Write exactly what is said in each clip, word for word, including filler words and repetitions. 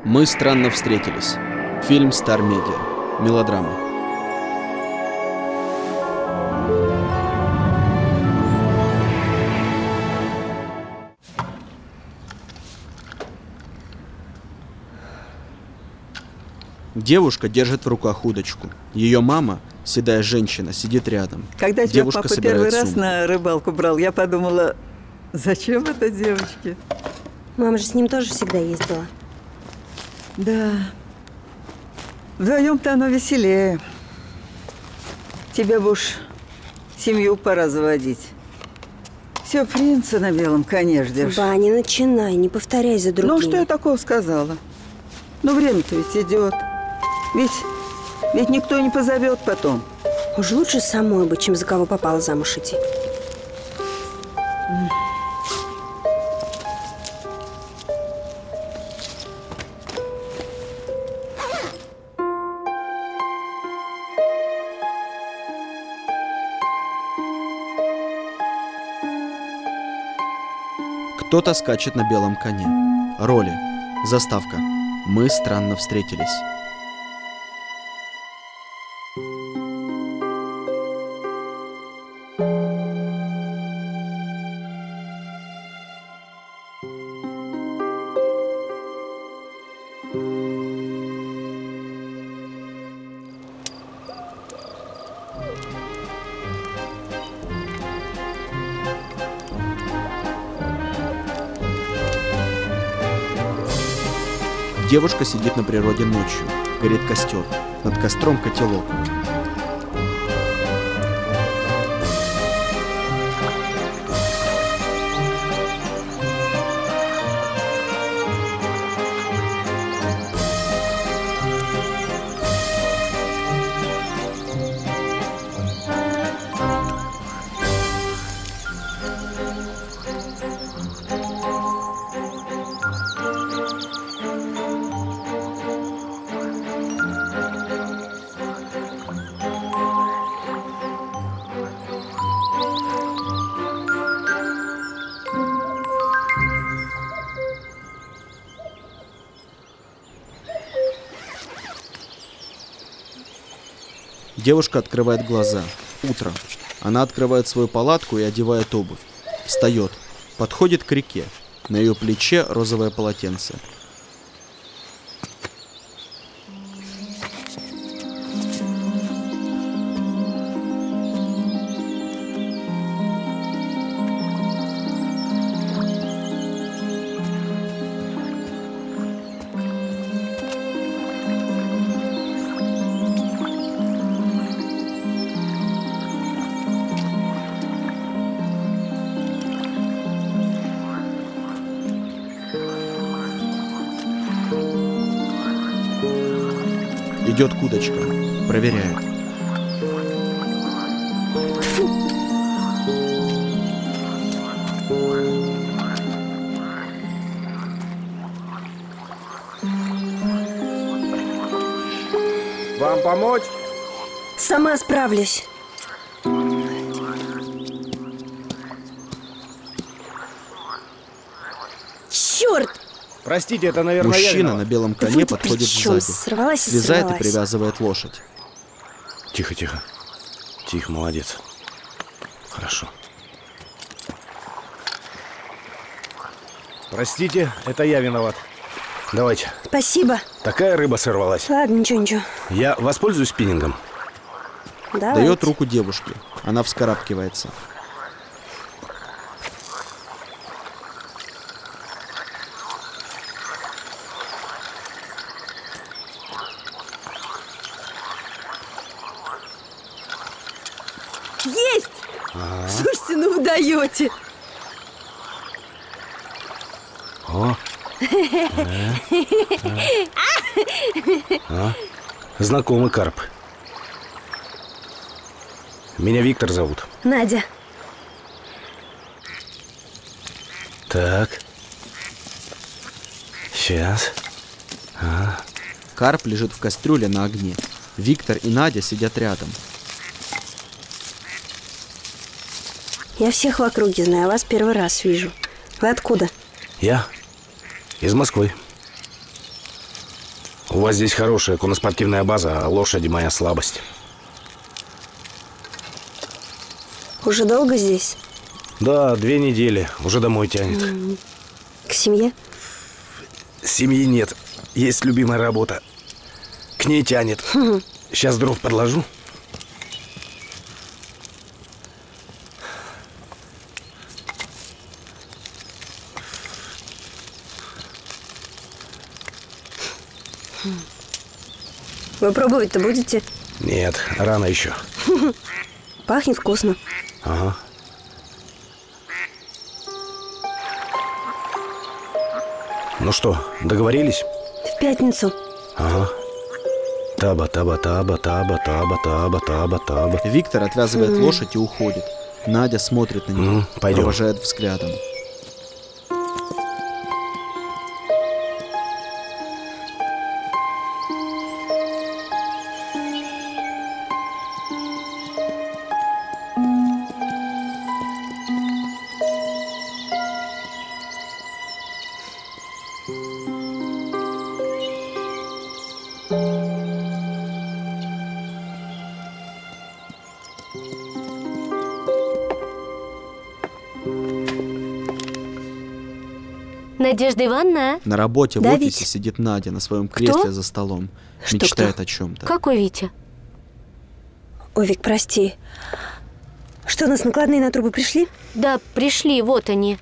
Мы странно встретились. Фильм Star Media. Мелодрама. Девушка держит в руках удочку. Ее мама, седая женщина, сидит рядом. Когда тебя Девушка папа первый раз сумку. на рыбалку брал, я подумала, зачем это девочке? Мама же с ним тоже всегда ездила. Да. Вдвоем-то оно веселее. Тебе бы уж семью пора заводить. Все, принца на белом коне ждешь. Ба, не начинай, не повторяй за другими. Ну, что я такого сказала? Ну, время-то ведь идет. Ведь, ведь никто не позовет потом. Уж лучше самой бы, чем за кого попало замуж идти. Кто-то скачет на белом коне. Роли. Заставка. Мы странно встретились. Девушка сидит на природе ночью. Горит костер. Над костром котелок. Девушка открывает глаза. Утро. Она открывает свою палатку и одевает обувь. Встает. Подходит к реке. На ее плече розовое полотенце. Идет к удочкам. Проверяет. Вам помочь? Сама справлюсь. Черт! Простите, это, наверное, я Мужчина виноват. на белом коне Вы-то подходит при чем? сзади. Сорвалась и Слезает и сорвалась. привязывает лошадь. Тихо, тихо. Тихо, молодец. Хорошо. Простите, это я виноват. Давайте. Спасибо. Такая рыба сорвалась. Ладно, ничего, ничего. Я воспользуюсь спиннингом. Давайте. Дает руку девушке. Она вскарабкивается. Есть! А-а-а. Слушайте, ну вы даете. О. А? Знакомый карп. Меня Виктор зовут. Надя. Так. Сейчас. А. Карп лежит в кастрюле на огне. Виктор и Надя сидят рядом. Я всех в округе знаю, вас первый раз вижу. Вы откуда? Я из Москвы. У вас здесь хорошая конноспортивная база, а лошади моя слабость. Уже долго здесь? Да, две недели. Уже домой тянет. М-м. К семье? Семьи нет. Есть любимая работа. К ней тянет. Хм. Сейчас дров подложу. Вы пробовать-то будете? Нет, рано еще. Пахнет вкусно. Ага. Ну что, договорились? В пятницу. Ага. Таба, таба, таба, таба, таба, таба, таба, таба. Виктор отвязывает лошадь и уходит. Надя смотрит на него, Ну, пойдем. провожает взглядом. Надежда Ивановна? На работе Да, в офисе Витя? сидит Надя на своем кресле за столом. Что Мечтает кто? о чем-то. Какой Витя? Ой, Вик, прости. Что, у нас накладные на трубы пришли? Да, пришли, вот они.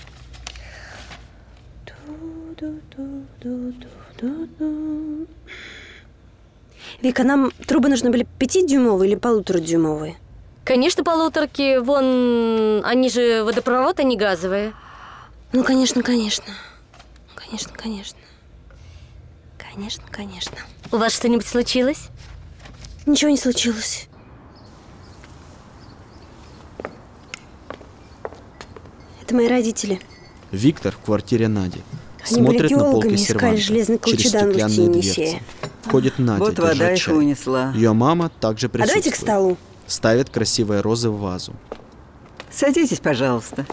Вика, нам трубы нужны были пятидюймовые или полуторадюймовые? Конечно, полуторки, вон, они же водопровод, а не газовые. Ну, конечно, конечно. Конечно, конечно. Конечно, конечно. У вас что-нибудь случилось? Ничего не случилось. Это мои родители. Виктор в квартире Нади. Они были Смотрит на полки геологами, искали серванта железный через колчедан в устье стеклянные Енисея. дверцы. Входит Надя, Вот вода держа их чай. унесла. Ее мама также А присутствует. давайте к столу. Ставит красивые розы в вазу. Садитесь, пожалуйста.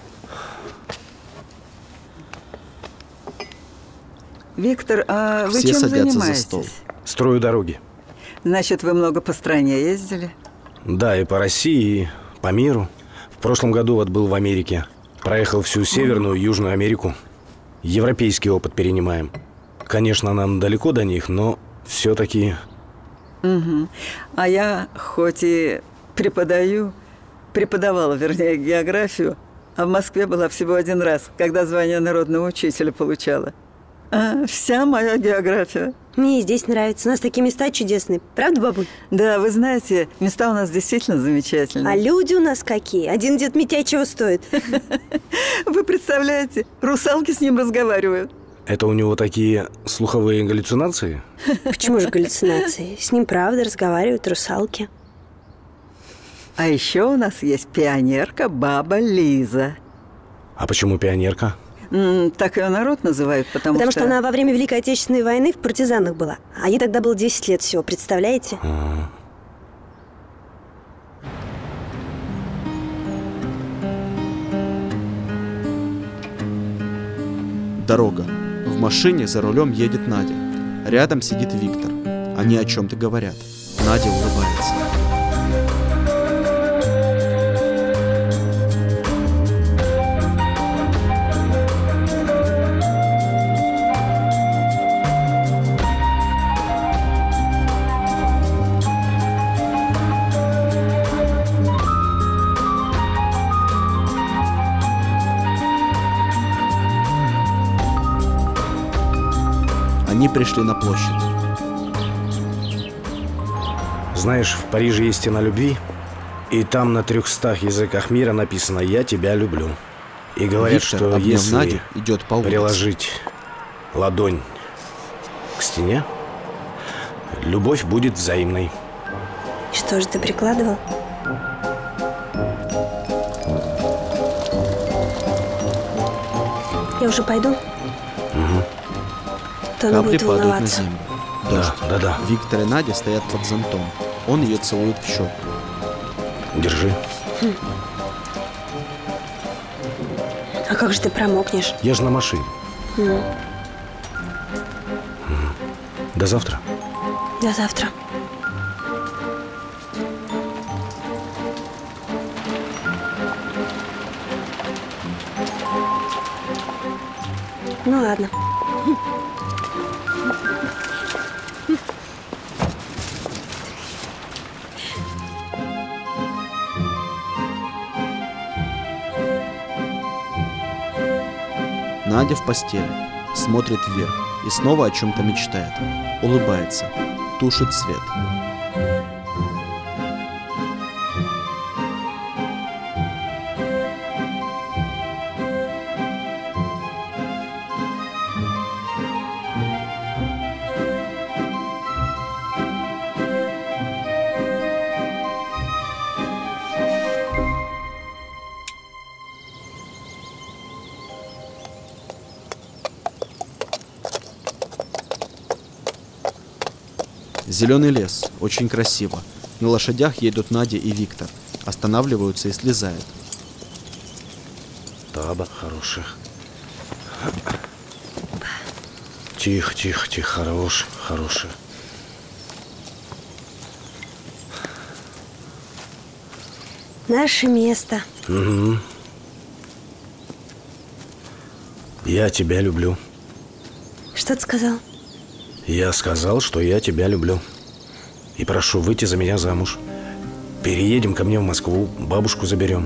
Виктор, а вы Все чем садятся за занимаетесь? стол. Строю дороги. Значит, вы много по стране ездили? Да, и по России, и по миру. В прошлом году вот был в Америке. Проехал всю Северную и Южную Америку. Европейский опыт перенимаем. Конечно, нам далеко до них, но все-таки... Угу. А я хоть и преподаю, преподавала, вернее, географию, а в Москве была всего один раз, когда звание народного учителя получала. А, вся моя география. Мне и здесь нравится. У нас такие места чудесные. Правда, бабуль? Да, вы знаете, места у нас действительно замечательные. А люди у нас какие? Один дед Митяй чего стоит? Вы представляете, русалки с ним разговаривают. Это у него такие слуховые галлюцинации? Почему же галлюцинации? С ним правда разговаривают русалки. А еще у нас есть пионерка баба Лиза. А почему пионерка? М, так ее народ называют, потому, Потому что она во время Великой Отечественной войны в партизанах была. А ей тогда было десять лет всего, представляете? А, Дорога. В машине за рулем едет Надя. Рядом сидит Виктор. Они о чем-то говорят. Надя улыбается. Они пришли на площадь. знаешь, в Париже есть стена любви, и там на трехстах языках мира написано «Я тебя люблю». И говорят, Виктор, что обняв если Надю, идет по улице. приложить ладонь к стене, любовь будет взаимной. Что же ты прикладывал? Я уже пойду? Угу. То она Капли будет падают на волноваться. землю. Да, Дождь. да, да. Виктор и Надя стоят под зонтом. Он ее целует в щеку. Держи. А как же ты промокнешь? Я же на машине. Ну, До завтра. До завтра. Ну ладно. Надя в постели, смотрит вверх и снова о чем-то мечтает. Улыбается, тушит свет. Зеленый лес, очень красиво. На лошадях едут Надя и Виктор. Останавливаются и слезают. Таба хорошая. Тихо, тихо, тихо, хорош, хорошая. Наше место. Угу. Я тебя люблю. Что ты сказал? Я сказал, что я тебя люблю. И прошу выйти за меня замуж. Переедем ко мне в Москву, бабушку заберем.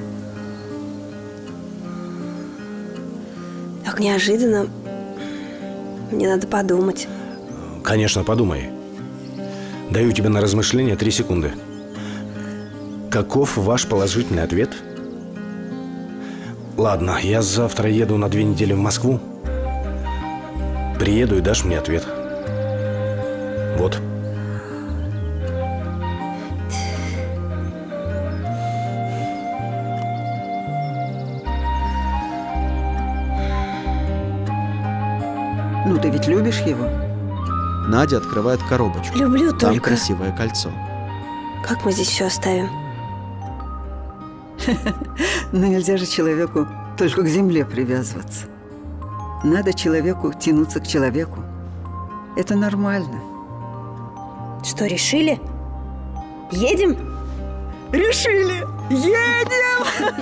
Так неожиданно. Мне надо подумать. Конечно, подумай. Даю тебе на размышление три секунды. Каков ваш положительный ответ? Ладно, я завтра еду на две недели в Москву. Приеду и дашь мне ответ. Вот. Ну, ты ведь любишь его? Надя открывает коробочку. Люблю Там только. красивое кольцо. Как мы здесь все оставим? Но нельзя же человеку только к земле привязываться. Надо человеку тянуться к человеку. Это нормально. Что, решили? Едем? Решили! Едем!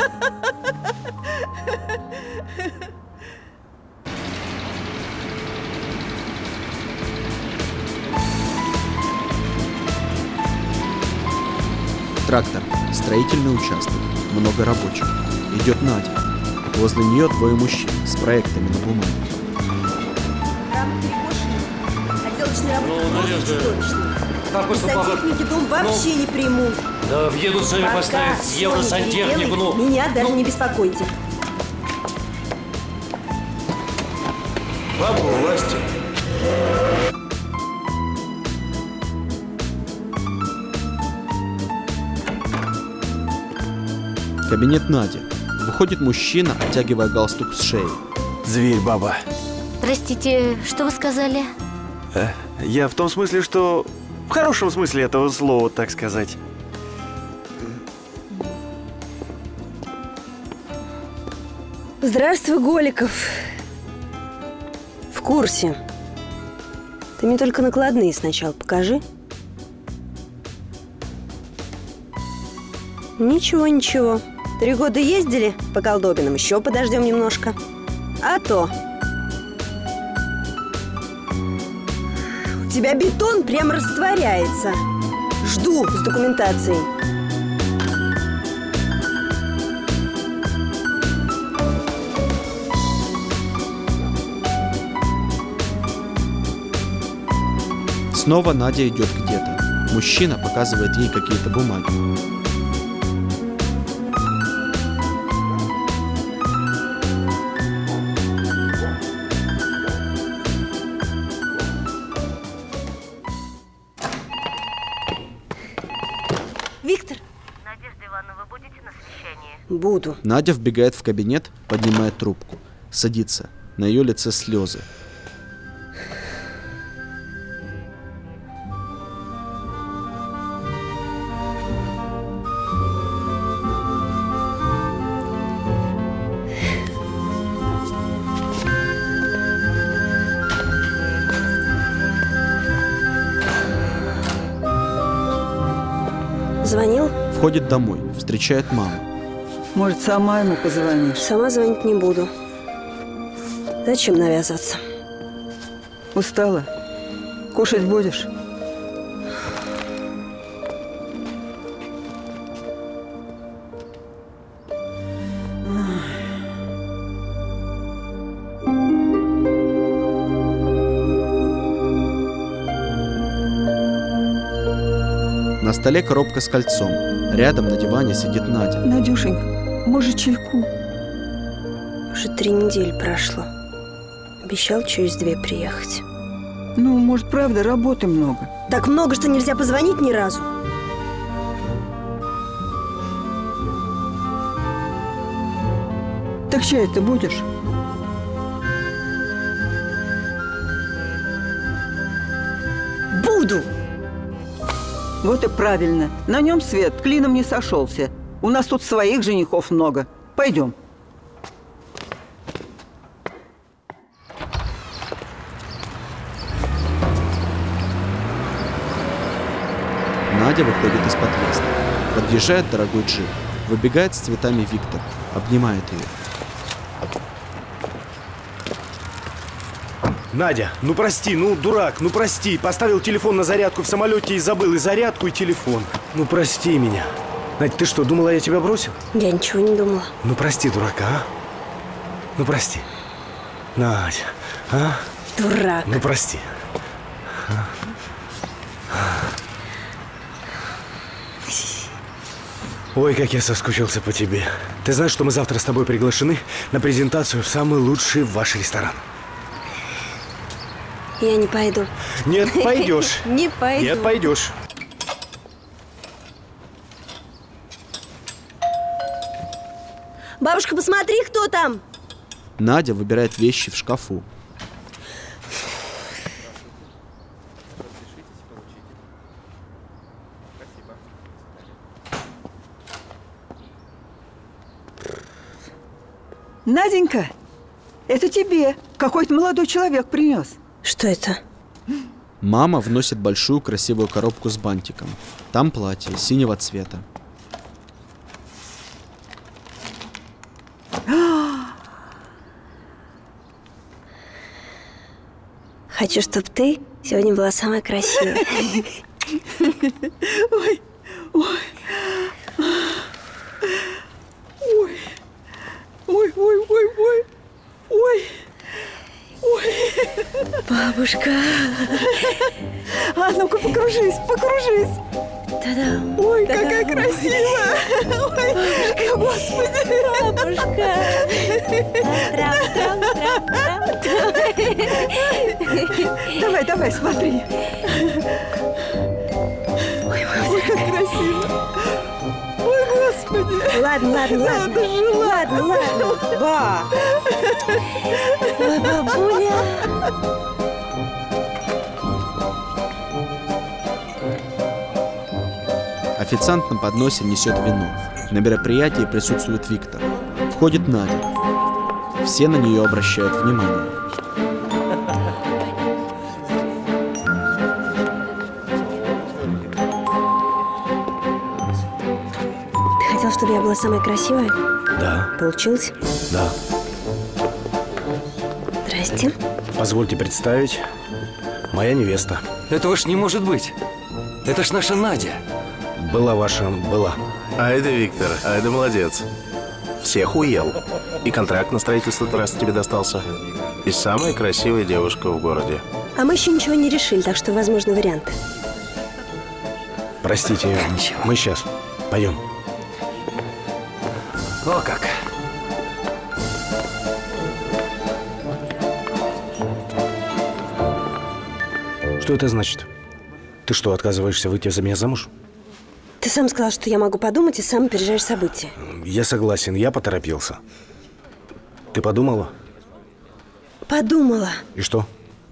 Трактор, строительный участок, много рабочих. Идет Надя. Возле нее двое мужчин с проектами на бумаге. Рама перекошена. Отделочные работы Ну, просто Надежда, чудовищные. какой И сапог? сантехники дом вообще не примут. Да въедут сами Пока поставить всё евросантехнику, не ну. переделаете, меня даже не беспокойте. Бабу власти. Кабинет Нади. Выходит мужчина, оттягивая галстук с шеи. Зверь, баба. Простите, что вы сказали? Э, Я в том смысле, что... В хорошем смысле этого слова, так сказать. Здравствуй, Голиков. В курсе. Ты мне только накладные сначала покажи. Ничего, ничего. Три года ездили по колдобинам, еще подождем немножко. А то. У тебя бетон прям растворяется. Жду с документацией. Снова Надя идет где-то. Мужчина показывает ей какие-то бумаги. Виктор. Надежда Ивановна, вы будете на совещании? Буду. Надя вбегает в кабинет, поднимает трубку. Садится. На ее лице слезы. Звонил? Входит домой, встречает маму. Может, сама ему позвонишь? Сама звонить не буду. Зачем навязываться? Устала? Кушать будешь? На столе коробка с кольцом. Рядом на диване сидит Надя. Надюшенька, может, чайку? Уже три недели прошло. Обещал через две приехать. Ну, может, правда, работы много. Так много, что нельзя позвонить ни разу. Так чай ты будешь? Буду! Вот и правильно. На нем свет клином не сошелся. У нас тут своих женихов много. Пойдем. Надя выходит из подъезда. Подъезжает дорогой джип. Выбегает с цветами Виктор. Обнимает ее. Надя, ну прости, ну дурак, ну прости. Поставил телефон на зарядку в самолете и забыл и зарядку, и телефон. Ну прости меня. Надя, ты что, думала, я тебя бросил? Я ничего не думала. Ну прости, дурака, а? Ну прости. Надя, а? Дурак. Ну прости. Ой, как я соскучился по тебе. Ты знаешь, что мы завтра с тобой приглашены на презентацию в самый лучший ваш ресторан? Я не пойду. Нет, пойдешь. Не пойду. Нет, пойдешь. Бабушка, посмотри, кто там. Надя выбирает вещи в шкафу. Наденька, это тебе. Какой-то молодой человек принес. Что это? Мама вносит большую красивую коробку с бантиком. Там платье синего цвета. Хочу, чтобы ты сегодня была самая красивая. Ой, ой. Ой, ой, ой, ой, ой. Ой. Ой. Бабушка. А ну-ка, покружись, покружись. Та-дам. Ой, Та-дам. какая красивая. Ой, Господи. Бабушка. Давай, давай, смотри. Ой, ой, как красиво. Ой, Господи. Ладно, ладно, ладно. Надо же, Ладно, ладно. Ба. Ой, бабуля. Официант на подносе несет вино. На мероприятии присутствует Виктор. Входит Надя. Все на нее обращают внимание. Ты хотел, чтобы я была самая красивая? Да, Получилось? да. Здрасте. Позвольте представить, моя невеста. Этого ж не может быть. Это ж наша Надя. Была ваша, была. А это Виктор, а это молодец. Всех уел. И контракт на строительство трассы тебе достался. И самая красивая девушка в городе. А мы еще ничего не решили, так что возможны варианты. Простите, Ничего. мы сейчас. Пойдем. О как. Что это значит? Ты что, отказываешься выйти за меня замуж? Ты сам сказал, что я могу подумать, и сам опережаешь события. Я согласен, я поторопился. Ты подумала? Подумала. И что?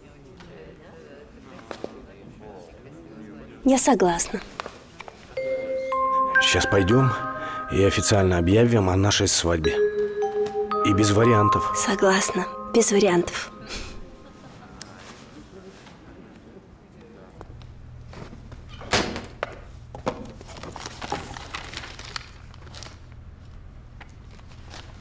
Я согласна. Сейчас пойдем и официально объявим о нашей свадьбе. И без вариантов. Согласна. Без вариантов.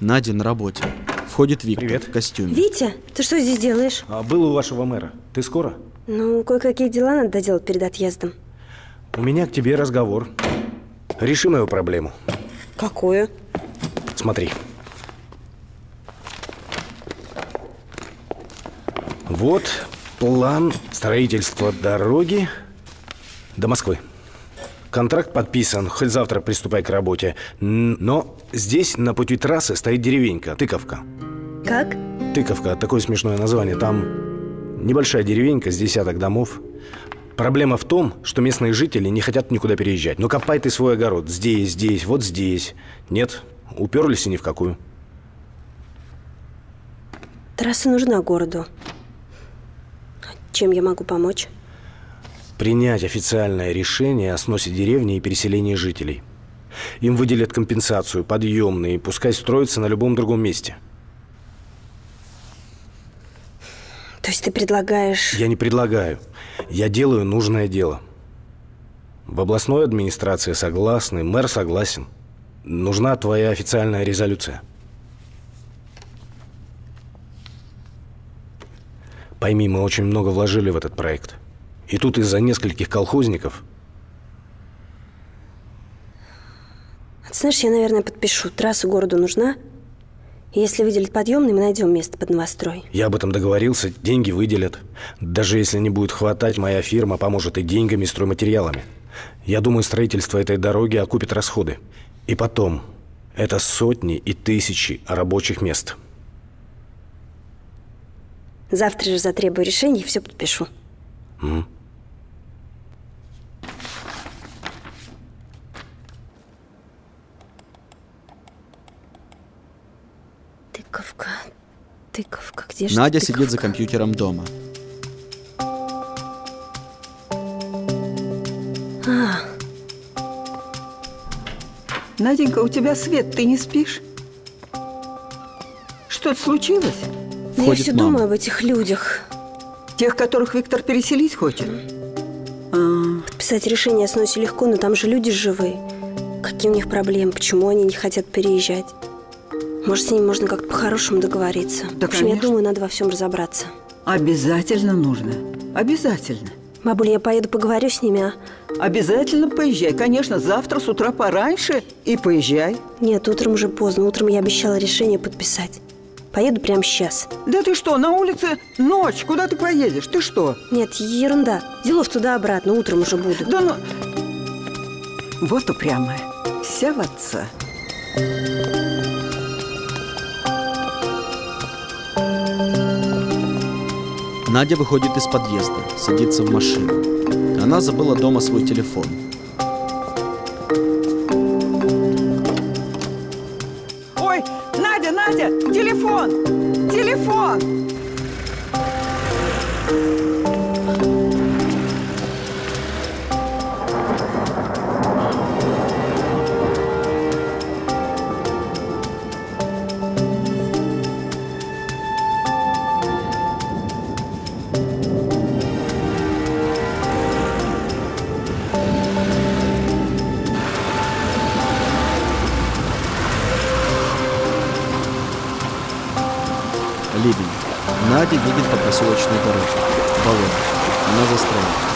Надя на работе. Входит Виктор Привет. в костюме. Витя, ты что здесь делаешь? А был у вашего мэра. Ты скоро? Ну, кое-какие дела надо доделать перед отъездом. У меня к тебе разговор. Реши мою проблему. Какую? Смотри. Вот план строительства дороги до Москвы. Контракт подписан, хоть завтра приступай к работе. Но здесь на пути трассы стоит деревенька, Тыковка. Как? Тыковка, такое смешное название. Там небольшая деревенька с десяток домов. Проблема в том, что местные жители не хотят никуда переезжать. Ну, копай ты свой огород. Здесь, здесь, вот здесь. Нет, уперлись и ни в какую. Трасса нужна городу. Чем я могу помочь? Принять официальное решение о сносе деревни и переселении жителей. Им выделят компенсацию, подъемные, пускай строятся на любом другом месте. То есть ты предлагаешь... Я не предлагаю. Я делаю нужное дело. В областной администрации согласны, мэр согласен. Нужна твоя официальная резолюция. Пойми, мы очень много вложили в этот проект. И тут из-за нескольких колхозников... Знаешь, я, наверное, подпишу. Трасса городу нужна. И если выделят подъемный, мы найдем место под новострой. Я об этом договорился, деньги выделят. Даже если не будет хватать, моя фирма поможет и деньгами, и стройматериалами. Я думаю, строительство этой дороги окупит расходы. И потом, это сотни и тысячи рабочих мест. Завтра же затребую решение и все подпишу. Угу. Тыковка, тыковка, где же Надя тыковка? сидит за компьютером дома. А, Наденька, у тебя свет, ты не спишь? Что-то случилось? да я Входит все мама. думаю об этих людях. Тех, которых Виктор переселить хочет? А, Подписать решение о сносе легко, но там же люди живые. Какие у них проблемы, почему они не хотят переезжать? Может, с ними можно как-то по-хорошему договориться. Да, В общем, я конечно. думаю, надо во всем разобраться. обязательно нужно. Обязательно. Бабуль, я поеду поговорю с ними, а? Обязательно поезжай. Конечно, завтра с утра пораньше и поезжай. Нет, утром уже поздно. Утром я обещала решение подписать. Поеду прямо сейчас. Да ты что, на улице ночь, куда ты поедешь? Ты что? Нет, ерунда. Делов туда-обратно, утром уже буду. Да ну... Вот упрямая. Вся в отца. Надя выходит из подъезда, садится в машину. Она забыла дома свой телефон. Ой, Надя, Надя, телефон! Телефон! Ливень. Надя едет по проселочной дороге. Болото. Она застряла.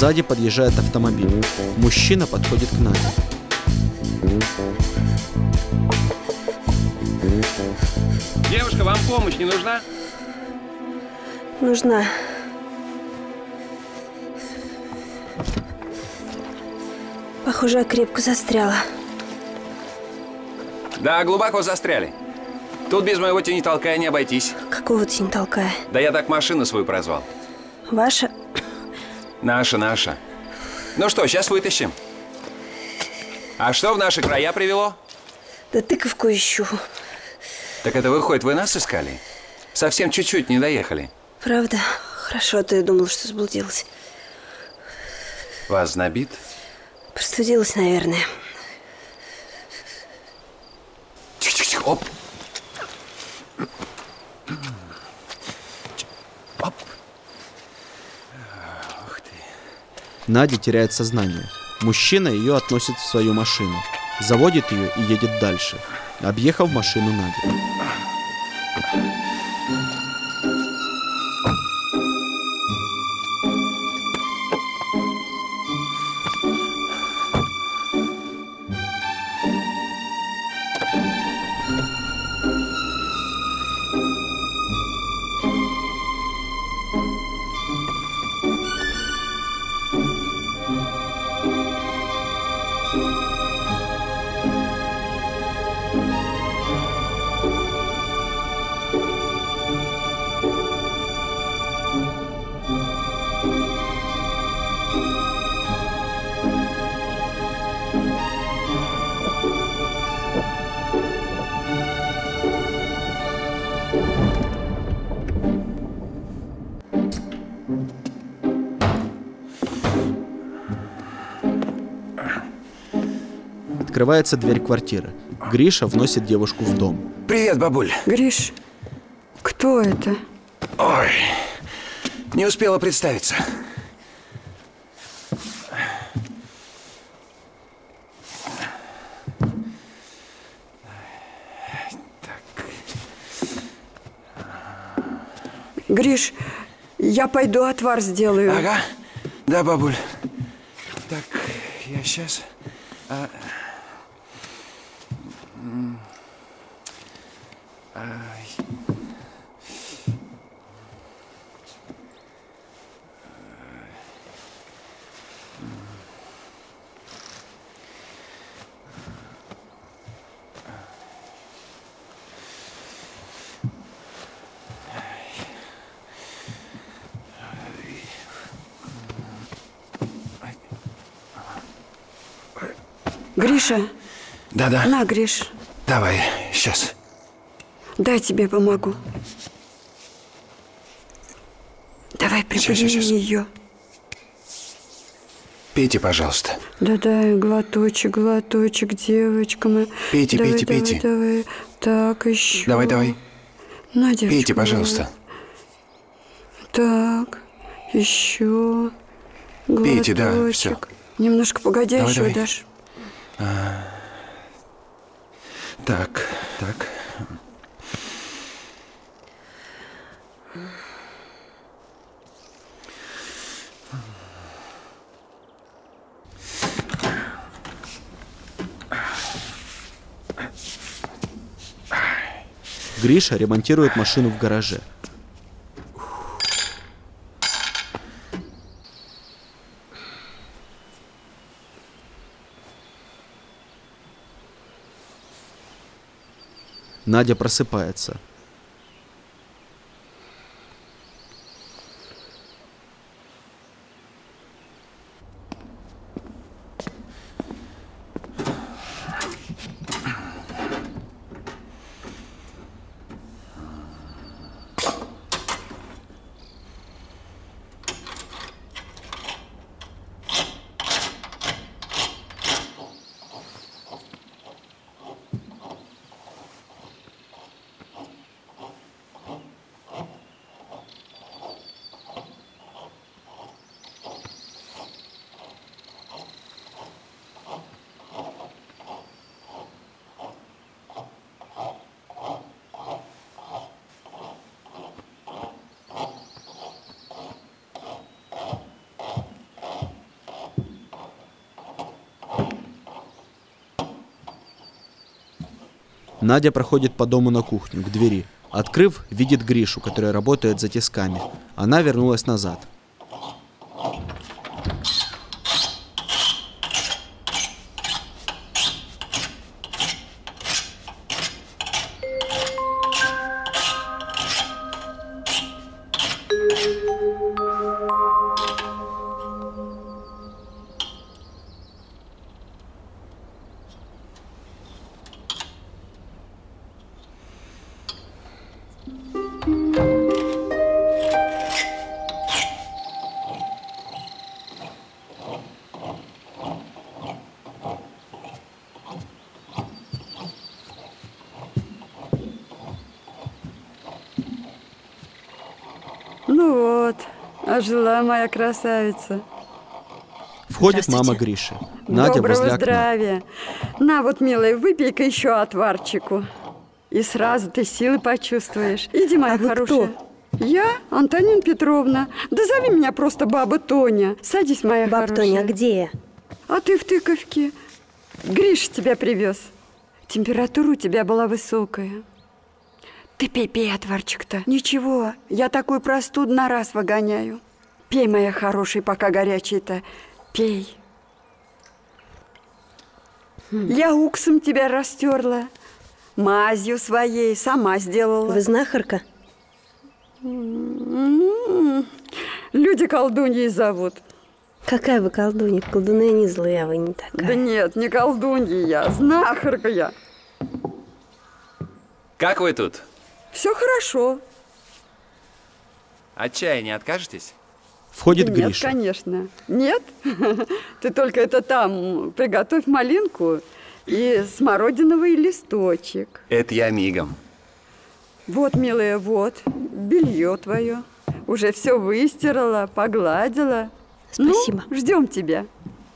Сзади подъезжает автомобиль. Мужчина подходит к Наде. Девушка, вам помощь не нужна? Нужна. Похоже, я крепко застряла. Да, глубоко застряли. Тут без моего тени толкая не обойтись. Какого тень толкая? Да я так машину свою прозвал. Ваша? Наша, наша. Ну что, сейчас вытащим. А что в наши края привело? Да тыковку ищу. Так это выходит, вы нас искали? Совсем чуть-чуть не доехали. Правда? Хорошо, а то я думала, что заблудилась. Вас знобит? Простудилась, наверное. Тихо-тихо-тихо, оп. Оп. Ух ты. Надя теряет сознание. Мужчина ее относит в свою машину. Заводит ее и едет дальше, объехав машину Нади. Открывается дверь квартиры. Гриша вносит девушку в дом. Привет, бабуль. Гриш, кто это? Ой, не успела представиться. Гриш, я пойду отвар сделаю. Ага. Да, бабуль. Так, я сейчас... А... Ай. Гриша. Да-да. На, Гриш. Давай, сейчас. Дай тебе помогу. Давай приподними ее. Пейте, пожалуйста. Да-да, глоточек, глоточек, девочка моя. Пейте, давай, пейте, давай, пейте. Давай, так, еще. Давай, давай. На, девочка Пейте, моя. пожалуйста. Так, еще. Пейте, глоточек. да, все. Немножко погодя, Давай, еще давай. дашь. А, так, так. Гриша ремонтирует машину в гараже. Надя просыпается. Надя проходит по дому на кухню, к двери. Открыв, видит Гришу, который работает за тисками. Она вернулась назад. Ну вот, ожила моя красавица. Входит мама Гриши. Надя Доброго возле окна. здравия. На вот, милая, выпей-ка еще отварчику. И сразу ты силы почувствуешь. Иди, моя А вы хорошая. кто? Я, Антонина Петровна. Да зови меня просто баба Тоня. Садись, моя Баба хорошая. Тоня, а где я? А ты в тыковке. Гриша тебя привез. Температура у тебя была высокая. Ты пей, пей отварчик-то. Ничего, я такую простуду на раз выгоняю. Пей, моя хорошая, пока горячий-то. Пей. Хм. Я уксом тебя растерла. Мазью своей сама сделала. Вы знахарка? М-м-м. Люди колдуньей зовут. Какая вы колдунья? Колдуны не злые, а вы не такая. Да нет, не колдунья я, знахарка я. Как вы тут? Все хорошо. От чая не откажетесь? Входит Да нет, Гриша. конечно. Нет? Ты только это там приготовь малинку и смородиновый листочек. Это я мигом. Вот, милая, вот, белье твое. Уже все выстирала, погладила. Спасибо. Ну, ждем тебя.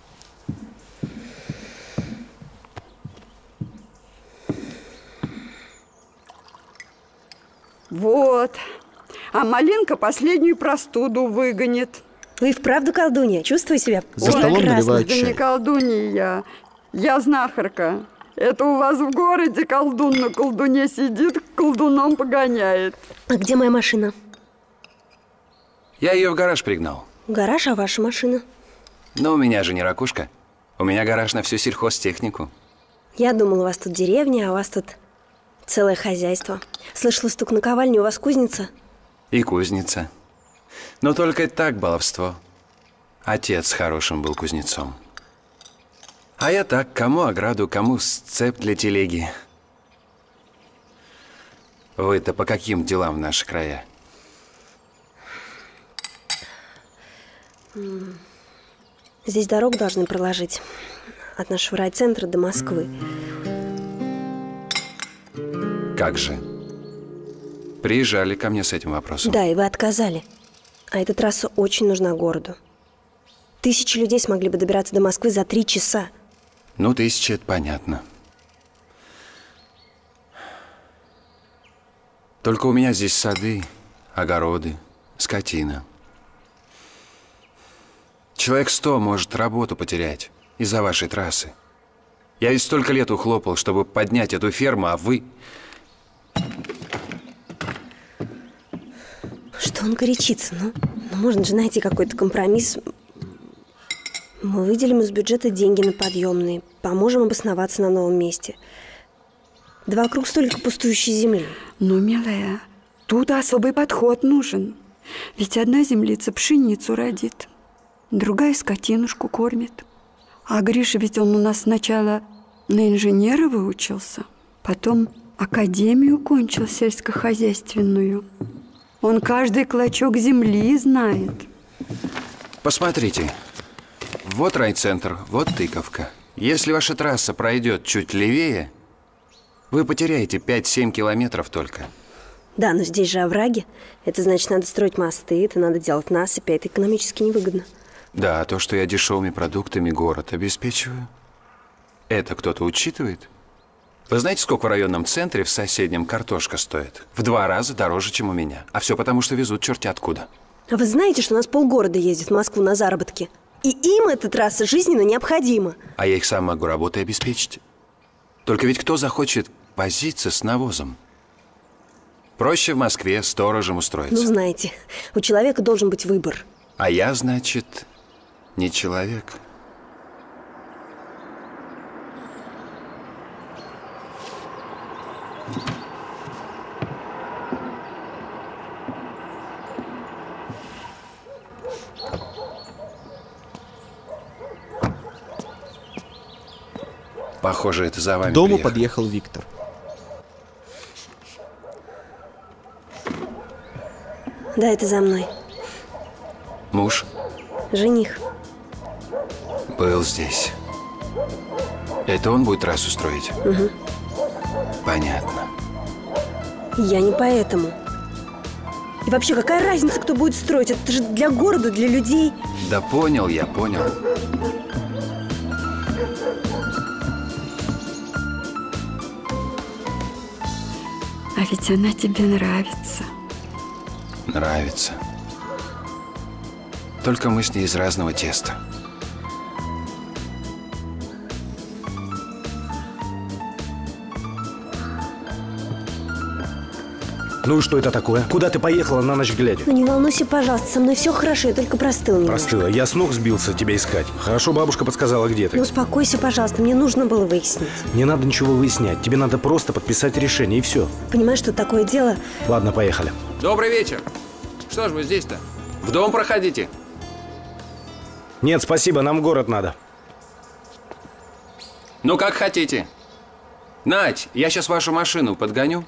Вот. А малинка последнюю простуду выгонит. Вы и вправду колдунья? Чувствую себя За столом прекрасно. наливают Да не чай. колдунья я. Я знахарка. Это у вас в городе колдун на колдуне сидит, колдуном погоняет. А где моя машина? Я ее в гараж пригнал. Гараж, а ваша машина? Но у меня же не ракушка. У меня гараж на всю сельхозтехнику. Я думала, у вас тут деревня, а у вас тут целое хозяйство. Слышала стук наковальни, у вас кузница? И кузница. Но только это так баловство. Отец хорошим был кузнецом. А я так, кому ограду, кому сцеп для телеги. Вы-то по каким делам в наши края? Здесь дорогу должны проложить от нашего райцентра до Москвы. Как же? Приезжали ко мне с этим вопросом. Да, и вы отказали. А эта трасса очень нужна городу. Тысячи людей смогли бы добираться до Москвы за три часа. Ну, тысяча, это понятно. Только у меня здесь сады, огороды, скотина. Человек сто может работу потерять из-за вашей трассы. Я ведь столько лет ухлопал, чтобы поднять эту ферму, а вы... Что он горячится? Ну, ну можно же найти какой-то компромисс. Мы выделим из бюджета деньги на подъемные, поможем обосноваться на новом месте. Да вокруг столько пустующей земли. Ну, милая, тут особый подход нужен. Ведь одна землица пшеницу родит, другая скотинушку кормит. А Гриша ведь он у нас сначала на инженера выучился, потом академию кончил сельскохозяйственную. Он каждый клочок земли знает. Посмотрите. Вот райцентр, вот тыковка. Если ваша трасса пройдет чуть левее, вы потеряете пять-семь километров только. Да, но здесь же овраги. Это значит, надо строить мосты, это надо делать насыпи, а это экономически невыгодно. Да, то, что я дешевыми продуктами город обеспечиваю, это кто-то учитывает? Вы знаете, сколько в районном центре в соседнем картошка стоит? В два раза дороже, чем у меня. А все потому, что везут черти откуда. А вы знаете, что у нас полгорода ездит в Москву на заработки? И им эта трасса жизненно необходима. А я их сам могу работой обеспечить. Только ведь кто захочет возиться с навозом. Проще в Москве сторожем устроиться. Ну, знаете, у человека должен быть выбор. А я, значит, не человек. Похоже, это за вами К дому приехали. подъехал Виктор. Да, это за мной. Муж Жених. был здесь. Это он будет трассу строить? Угу. Понятно. Я не поэтому. И вообще, какая разница, кто будет строить? Это же для города, для людей. Да понял я, понял. А ведь она тебе нравится. Нравится. Только мы с ней из разного теста. Ну и что это такое? Куда ты поехала на ночь глядя? Ну не волнуйся, пожалуйста, со мной все хорошо, я только простыл немножко. Простыла. Я с ног сбился тебя искать. Хорошо, бабушка подсказала, где ты. Ну успокойся, пожалуйста, мне нужно было выяснить. Не надо ничего выяснять. Тебе надо просто подписать решение, и все. Понимаешь, что такое дело? Ладно, поехали. Добрый вечер. Что ж вы здесь-то? В дом проходите. Нет, спасибо, нам в город надо. Ну, как хотите. Надь, я сейчас вашу машину подгоню.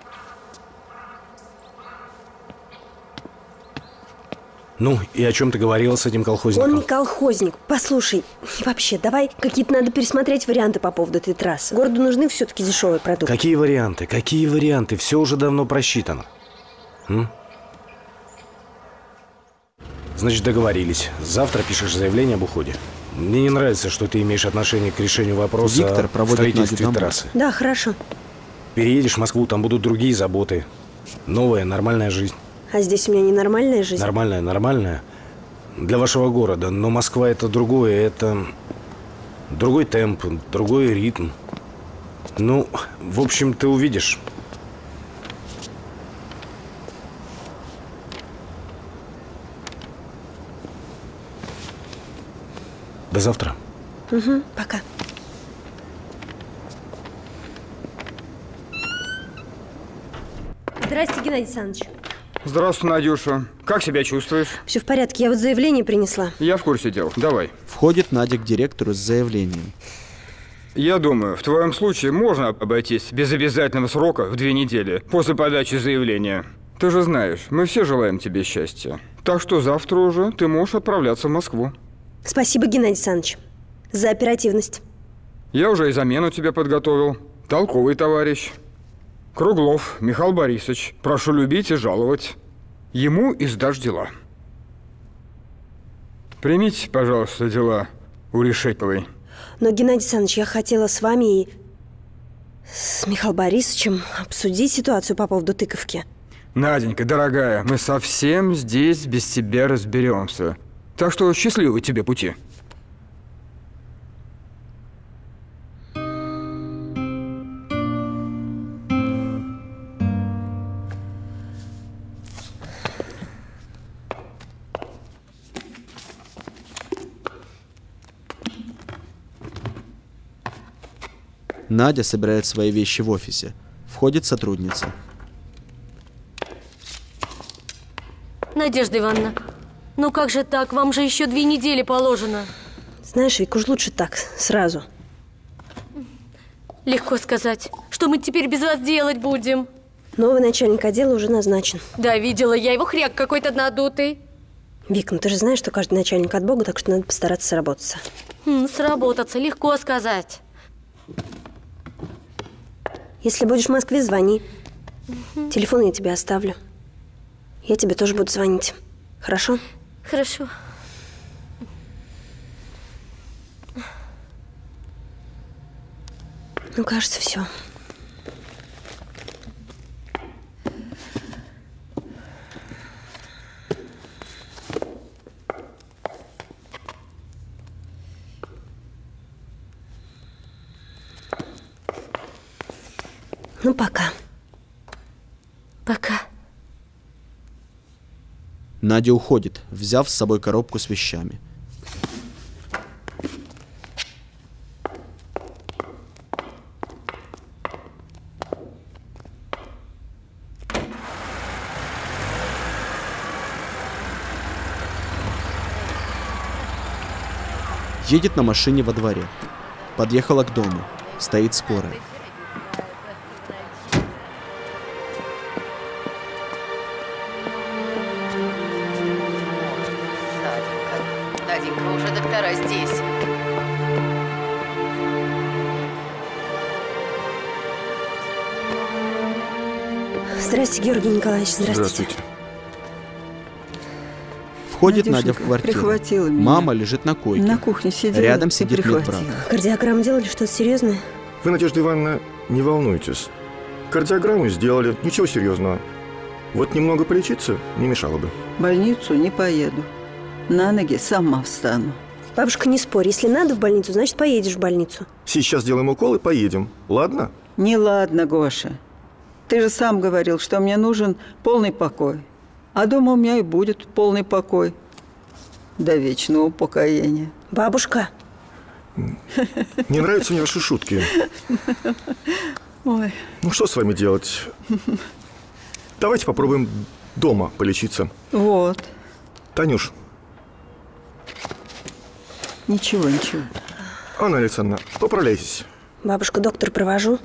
Ну, и о чем ты говорила с этим колхозником? Он не колхозник. Послушай, и вообще, давай какие-то надо пересмотреть варианты по поводу этой трассы. Городу нужны все-таки дешевые продукты. Какие варианты? Какие варианты? Все уже давно просчитано. М? Значит, договорились. Завтра пишешь заявление об уходе. Мне не нравится, что ты имеешь отношение к решению вопроса Виктор о проводит строительстве Надю домой. трассы. Да, хорошо. Переедешь в Москву, там будут другие заботы. Новая, нормальная жизнь. А здесь у меня ненормальная жизнь. Нормальная, нормальная. Для вашего города. Но Москва это другое, это другой темп, другой ритм. Ну, в общем, ты увидишь. До завтра. Угу, пока. Здрасте, Геннадий Александрович. Здравствуй, Надюша. Как себя чувствуешь? Все в порядке, я вот заявление принесла. Я в курсе дел. Давай. Входит Надя к директору с заявлением. Я думаю, в твоем случае можно обойтись без обязательного срока в две недели после подачи заявления. Ты же знаешь, мы все желаем тебе счастья. Так что завтра уже ты можешь отправляться в Москву. Спасибо, Геннадий Александрович, за оперативность. Я уже и замену тебе подготовил. Толковый товарищ. Круглов Михаил Борисович. Прошу любить и жаловать. Ему и сдашь дела. Примите, пожалуйста, дела у Решетовой. Но, Геннадий Александрович, я хотела с вами и с Михаилом Борисовичем обсудить ситуацию по поводу тыковки. Наденька, дорогая, мы совсем здесь без тебя разберемся. Так что счастливого тебе пути. Надя собирает свои вещи в офисе. Входит сотрудница. Надежда Ивановна, ну как же так? Вам же еще две недели положено. Знаешь, Вик, уж лучше так, сразу. Легко сказать. Что мы теперь без вас делать будем? Новый начальник отдела уже назначен. Да, видела я его, хряк какой-то надутый. Вик, ну ты же знаешь, что каждый начальник от Бога, так что надо постараться сработаться. Хм, сработаться, легко сказать. Если будешь в Москве, звони. Угу. Телефон я тебе оставлю. Я тебе тоже буду звонить. Хорошо? Хорошо. Ну, кажется, все. Ну, пока. Пока. Надя уходит, взяв с собой коробку с вещами. Едет на машине во дворе. Подъехала к дому. Стоит скорая. Наденька, Наденька, уже доктора здесь. Здравствуйте, Георгий Николаевич, здравствуйте. Здравствуйте. Входит Надюшенька Надя в квартиру. прихватила меня. Мама лежит на койке. На кухне сидела Рядом и сидит прихватила. медбрат. Кардиограмму делали, что-то серьезное? Вы, Надежда Ивановна, не волнуйтесь. Кардиограмму сделали, ничего серьезного. Вот немного полечиться не мешало бы. В больницу не поеду. На ноги сама встану. Бабушка, не спорь. Если надо в больницу, значит, поедешь в больницу. Сейчас сделаем укол и поедем. Ладно? Не ладно, Гоша. Ты же сам говорил, что мне нужен полный покой. А дома у меня и будет полный покой. До вечного упокоения. Бабушка. Не нравятся мне ваши шутки. Ой. Ну что с вами делать? Давайте попробуем дома полечиться. Вот. Танюш. Ничего, ничего. Анна Александровна, поправляйтесь. Бабушка, доктор, провожу.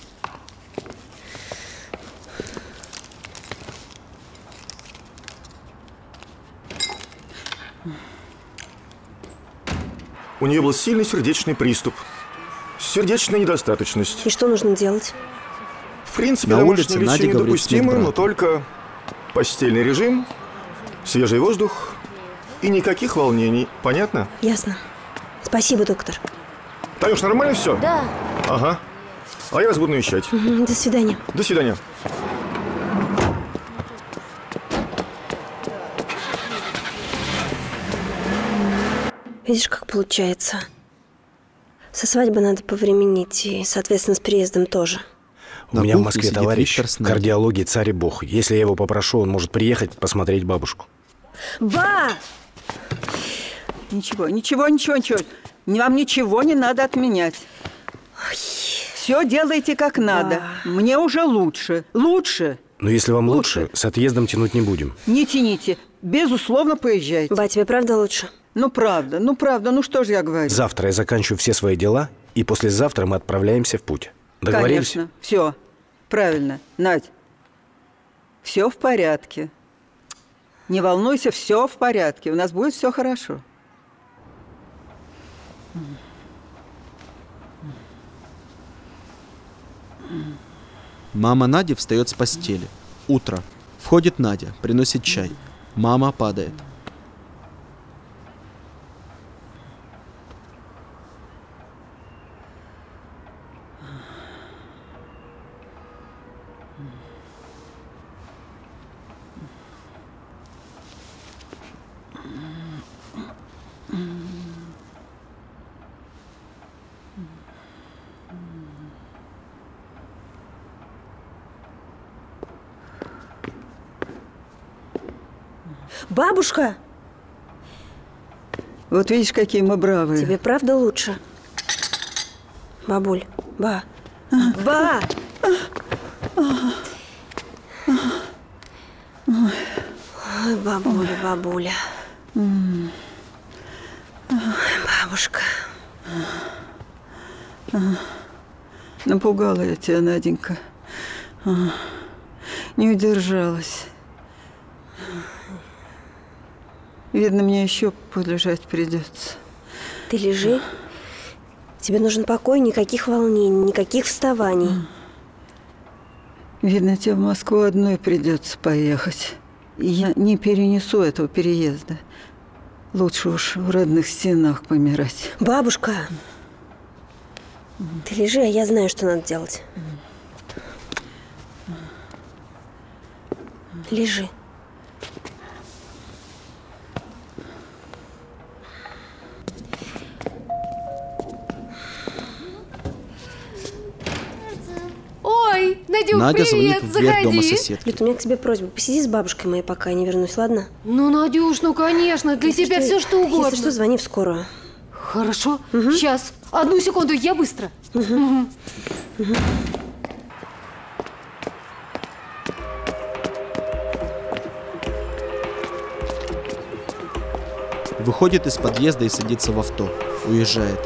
У нее был сильный сердечный приступ. Сердечная недостаточность. И что нужно делать? В принципе, На домашнее улице Надя лечение говорит с допустимо, но медбратом. только постельный режим, свежий воздух и никаких волнений. Понятно? Ясно. Спасибо, доктор. Танюш, нормально все? Да. Ага. А я вас буду навещать. Угу, до свидания. До свидания. Видишь, как получается. Со свадьбы надо повременить, и, соответственно, с приездом тоже. У На меня в кухне Москве сидит товарищ, Виктор с Надей. кардиологии царь и бог. Если я его попрошу, он может приехать посмотреть бабушку. Ба! Ничего, ничего, ничего, ничего. Вам ничего не надо отменять. Все делайте как надо. Мне уже лучше. Лучше. Но если вам лучше, с отъездом тянуть не будем. Не тяните. Безусловно, поезжайте. Ба, тебе правда лучше? Ну, правда, ну, правда. Ну, что же я говорю? Завтра я заканчиваю все свои дела, и послезавтра мы отправляемся в путь. Договорились? Конечно. Все. Правильно. Надь, все в порядке. Не волнуйся, все в порядке. У нас будет все хорошо. Мама Нади встает с постели. Утро. Входит Надя, приносит чай. Мама падает. Бабушка! Вот видишь, какие мы бравые. Тебе правда лучше? Бабуль, ба. Ба! Ой, бабуля, бабуля. Ой, бабушка. Напугала я тебя, Наденька. Не удержалась. Видно, мне еще полежать придется. Ты лежи. Тебе нужен покой, никаких волнений, никаких вставаний. Видно, тебе в Москву одной придется поехать. И я не перенесу этого переезда. Лучше уж в родных стенах помирать. Бабушка! Ты лежи, а я знаю, что надо делать. Лежи. Ой, Надя привет, звонит в дверь заходи. дома соседки. Люд, у меня к тебе просьба. Посиди с бабушкой моей, пока я не вернусь, ладно? Ну, Надюш, ну, конечно, для Если тебя что- все что угодно. Если что, звони в скорую. Хорошо, сейчас. Одну секунду, я быстро. Мгм. Выходит из подъезда и садится в авто. Уезжает.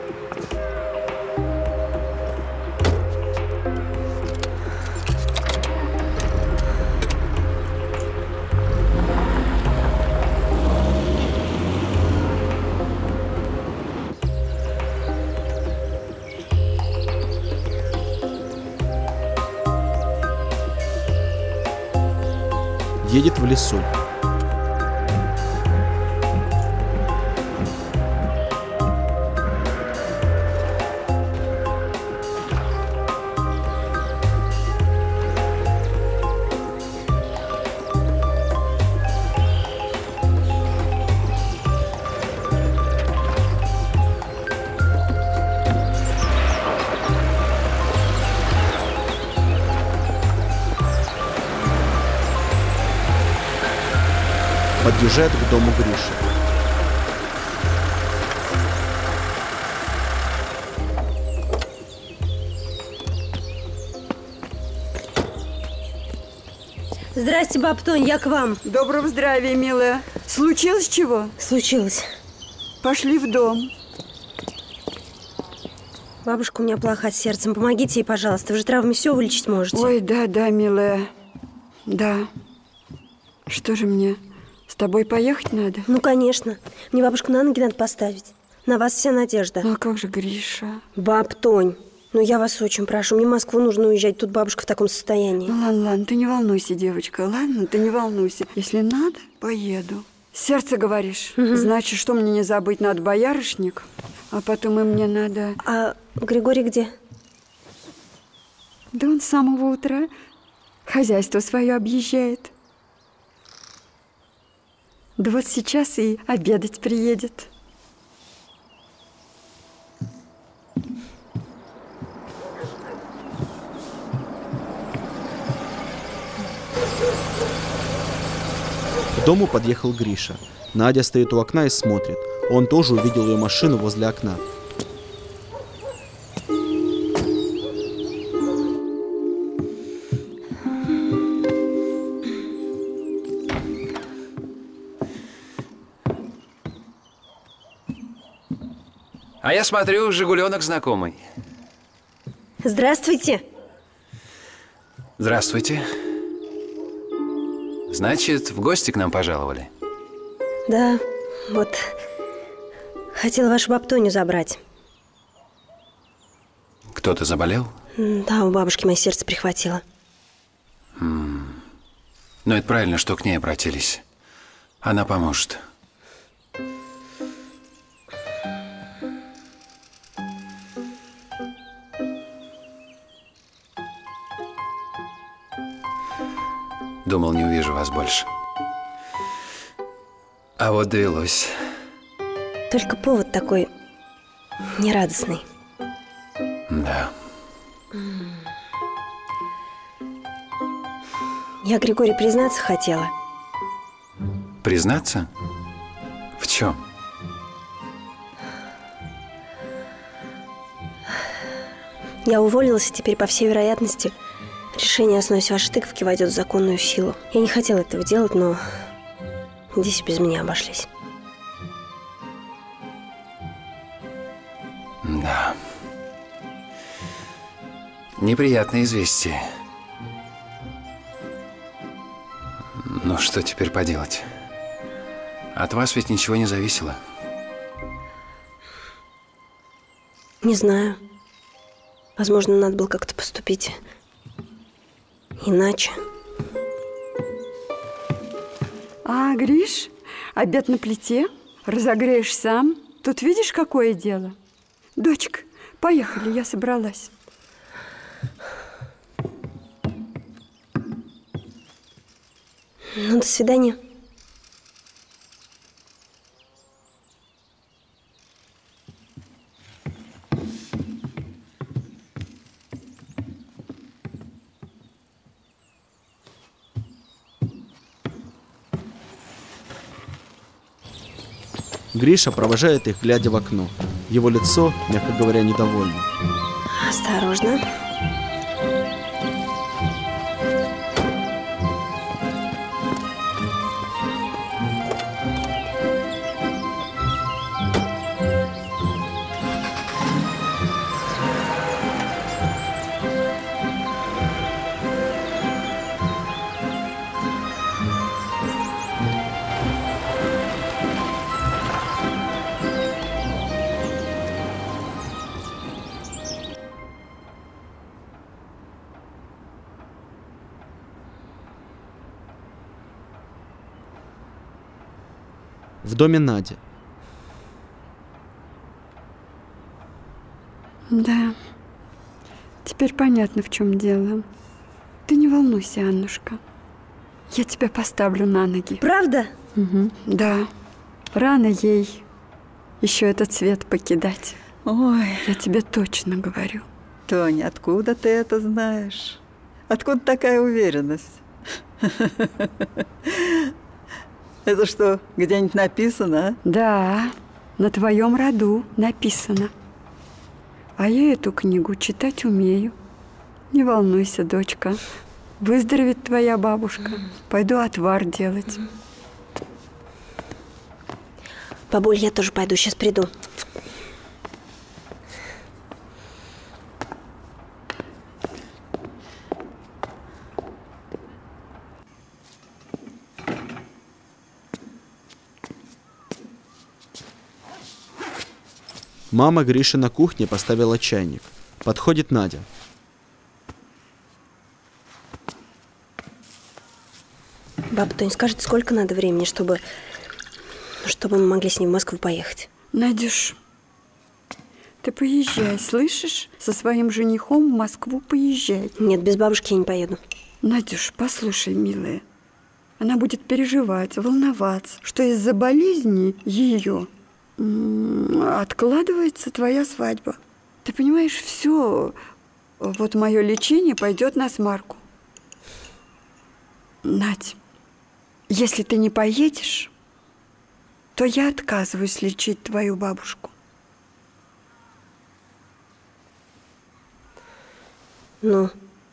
Едет в лесу. Подъезжает к дому Гриши. Здрасте, баб Тонь, я к вам. Доброго здравия, милая. Случилось чего? Случилось. Пошли в дом. Бабушка у меня плоха с сердцем. Помогите ей, пожалуйста. Вы же травмы все вылечить можете. Ой, да, да, милая. Да. Что же мне, с тобой поехать надо? Ну, конечно. Мне бабушку на ноги надо поставить. На вас вся надежда. Ну, а как же Гриша? Баб Тонь, ну я вас очень прошу. Мне в Москву нужно уезжать. Тут бабушка в таком состоянии. Ну, ладно, ладно, ты не волнуйся, девочка. Ладно, ты не волнуйся. Если надо, поеду. Сердце, говоришь? Угу. Значит, что мне не забыть? Надо боярышник. А потом и мне надо... А Григорий где? Да он с самого утра хозяйство свое объезжает. Да вот сейчас и обедать приедет. К дому подъехал Гриша. Надя стоит у окна и смотрит. Он тоже увидел ее машину возле окна. А я смотрю, «Жигуленок» знакомый. Здравствуйте. Здравствуйте. Значит, в гости к нам пожаловали? Да, вот. Хотела вашу баб Тоню забрать. Кто-то заболел? Да, у бабушки мое сердце прихватило. М-м. Ну, это правильно, что к ней обратились. Она поможет. Думал, не увижу вас больше. А вот довелось. Только повод такой нерадостный. Да. Я, Григорий, признаться хотела. Признаться? В чем? Я уволилась, и теперь, по всей вероятности, решение о сносе вашей тыковки войдет в законную силу. Я не хотела этого делать, но здесь без меня обошлись. Да. Неприятное известие. Ну, что теперь поделать? От вас ведь ничего не зависело. Не знаю. Возможно, надо было как-то поступить иначе. А, Гриш, обед на плите. Разогреешь сам. Тут видишь, какое дело? Дочка, поехали, я собралась. Ну, до свидания. Гриша провожает их, глядя в окно. Его лицо, мягко говоря, недовольно. Осторожно. В доме Нади. Да, теперь понятно, в чем дело. Ты не волнуйся, Аннушка. Я тебя поставлю на ноги. Правда? Угу. Да. Рано ей еще этот свет покидать. Ой, я тебе точно говорю. Тоня, откуда ты это знаешь? Откуда такая уверенность? Это что, где-нибудь написано, а? Да, на твоем роду написано. А я эту книгу читать умею. Не волнуйся, дочка. Выздоровеет твоя бабушка. Пойду отвар делать. Бабуль, я тоже пойду, сейчас приду. Мама Гриши на кухне поставила чайник. Подходит Надя. Баба Тонь, скажите, сколько надо времени, чтобы, чтобы мы могли с ним в Москву поехать? Надюш, ты поезжай, слышишь? Со своим женихом в Москву поезжай. Нет, без бабушки я не поеду. Надюш, послушай, милая. Она будет переживать, волноваться, что из-за болезни ее откладывается твоя свадьба. Ты понимаешь, все, вот мое лечение пойдет на смарку. Надь, если ты не поедешь, то я отказываюсь лечить твою бабушку. Ну,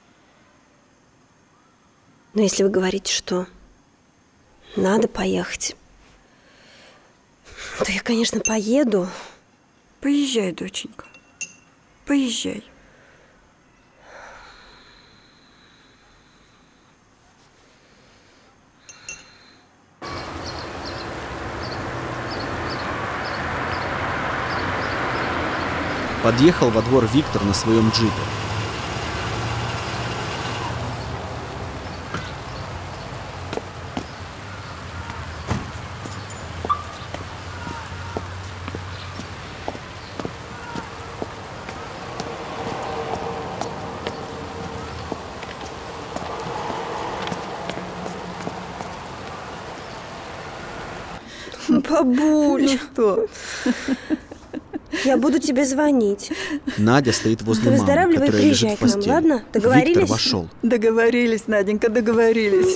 но если вы говорите, что надо поехать, то я, конечно, поеду. Поезжай, доченька, поезжай. Подъехал во двор Виктор на своем джипе. Бабуль, ну что? Я буду тебе звонить. Надя стоит возле мамы, которая лежит в постели. Ладно? Договорились? Виктор вошел. Договорились, Наденька, договорились.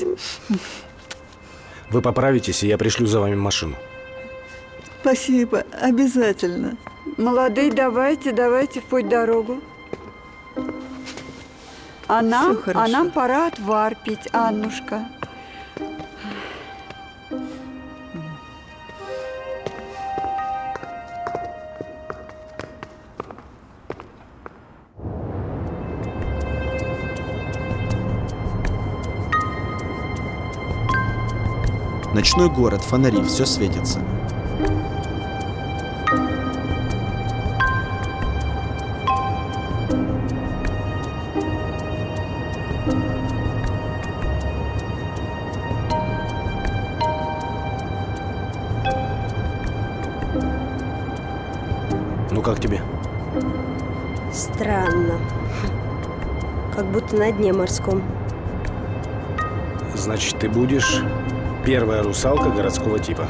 Вы поправитесь, и я пришлю за вами машину. Спасибо, обязательно. Молодые, давайте, давайте в путь-дорогу. А нам, а нам пора отвар пить, Аннушка. Ночной город, фонари, все светится. Ну как тебе? Странно. Как будто на дне морском. Значит, ты будешь первая русалка городского типа.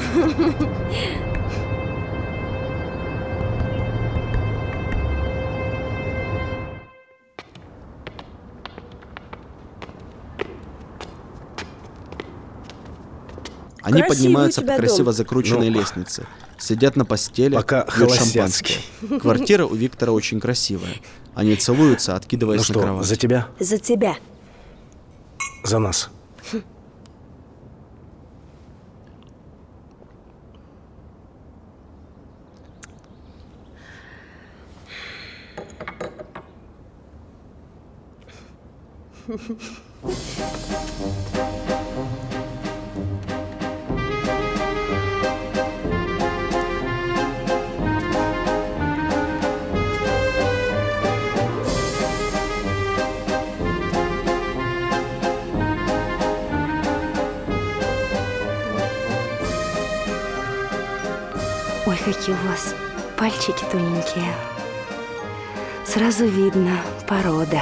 Они Красивый поднимаются у по тебя красиво дом. закрученной Ну, лестнице. Сидят на постели, Пока пьют холостяцкий. шампанское. Квартира у Виктора очень красивая. Они целуются, откидываясь Ну на что, кровать. за тебя? За тебя. За нас. Ой, какие у вас пальчики тоненькие. Сразу видно, порода.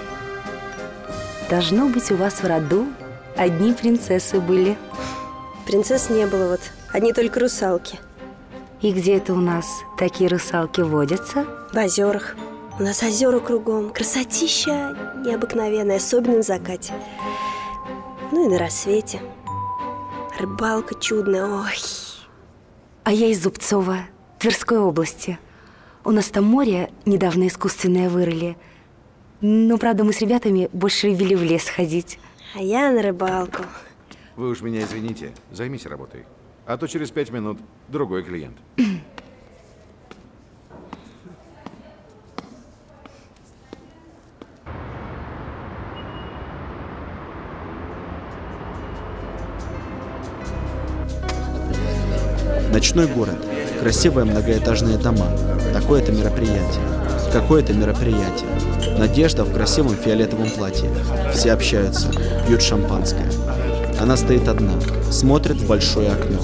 Должно быть, у вас в роду одни принцессы были. Принцесс не было, вот. Одни только русалки. И где это у нас такие русалки водятся? В озерах. У нас озера кругом. Красотища необыкновенная, особенно на закате. Ну и на рассвете. Рыбалка чудная, ой. А я из Зубцова, Тверской области. У нас там море недавно искусственное вырыли. Но, правда, мы с ребятами больше любили в лес ходить. А я на рыбалку. Вы уж меня извините, займись работой. А то через пять минут другой клиент. Ночной город. Красивые многоэтажные дома. Такое-то мероприятие. Какое-то мероприятие. Надежда в красивом фиолетовом платье. Все общаются, пьют шампанское. Она стоит одна, смотрит в большое окно.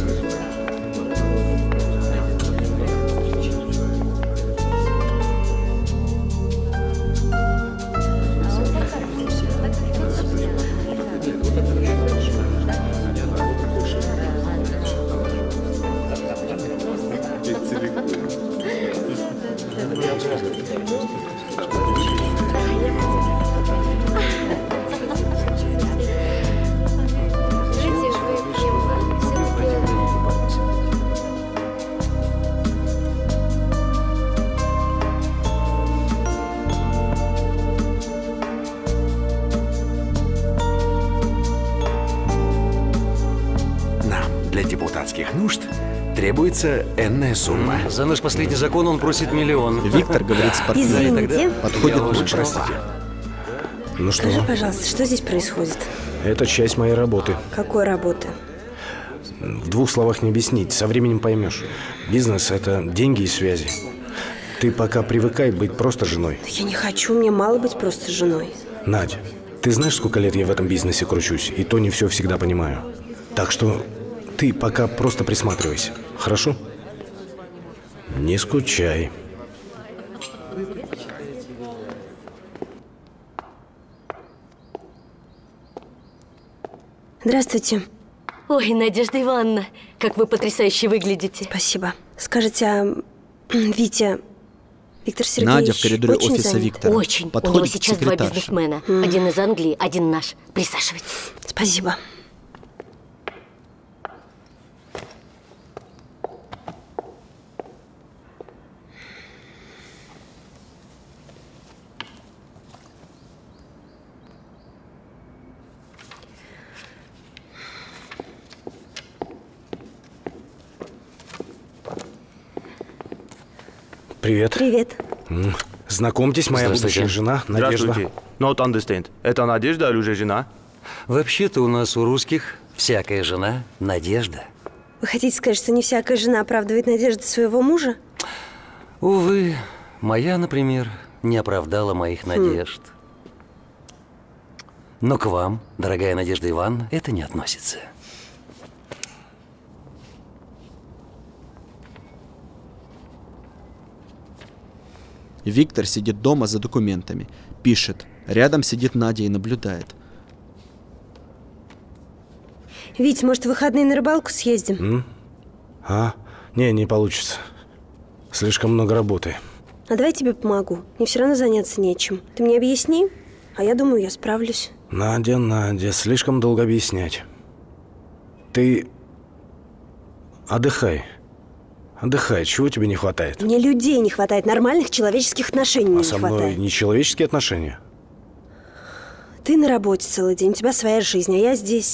Для депутатских нужд требуется энная сумма. За наш последний закон он просит миллион. Виктор говорит с партнером. Извините. Подходит к очень простите. Ну что? Скажи, пожалуйста, что здесь происходит? Это часть моей работы. Какой работы? В двух словах не объяснить, со временем поймешь. Бизнес – это деньги и связи. Ты пока привыкай быть просто женой. Да я не хочу, мне мало быть просто женой. Надь, ты знаешь, сколько лет я в этом бизнесе кручусь, и то не все всегда понимаю. Так что ты пока просто присматривайся, хорошо? Не скучай. Здравствуйте. Ой, Надежда Ивановна, как вы потрясающе выглядите. Спасибо. Скажите, а Витя, Виктор Сергеевич Надя в коридоре очень офиса занят? Виктора. Очень. Подходит У него сейчас два секретарша. бизнесмена. Mm. Один из Англии, один наш. Присаживайтесь. Спасибо. Привет. Привет. М, Знакомьтесь, моя будущая жена Надежда. Здравствуйте. Not understand. Это Надежда или уже жена? Вообще-то у нас у русских всякая жена – Надежда. Вы хотите сказать, что не всякая жена оправдывает надежды своего мужа? Увы, моя, например, не оправдала моих надежд. Но к вам, дорогая Надежда Ивановна, это не относится. Виктор сидит дома за документами. Пишет. Рядом сидит Надя и наблюдает. Вить, может, в выходные на рыбалку съездим? М? А? Не, не получится. Слишком много работы. А давай я тебе помогу. Мне все равно заняться нечем. Ты мне объясни, а я думаю, я справлюсь. Надя, Надя, слишком долго объяснять. Ты отдыхай. Отдыхай, чего тебе не хватает? Мне людей не хватает, нормальных человеческих отношений А мне со не мной хватает. нечеловеческие отношения? Ты на работе целый день, у тебя своя жизнь, а я здесь.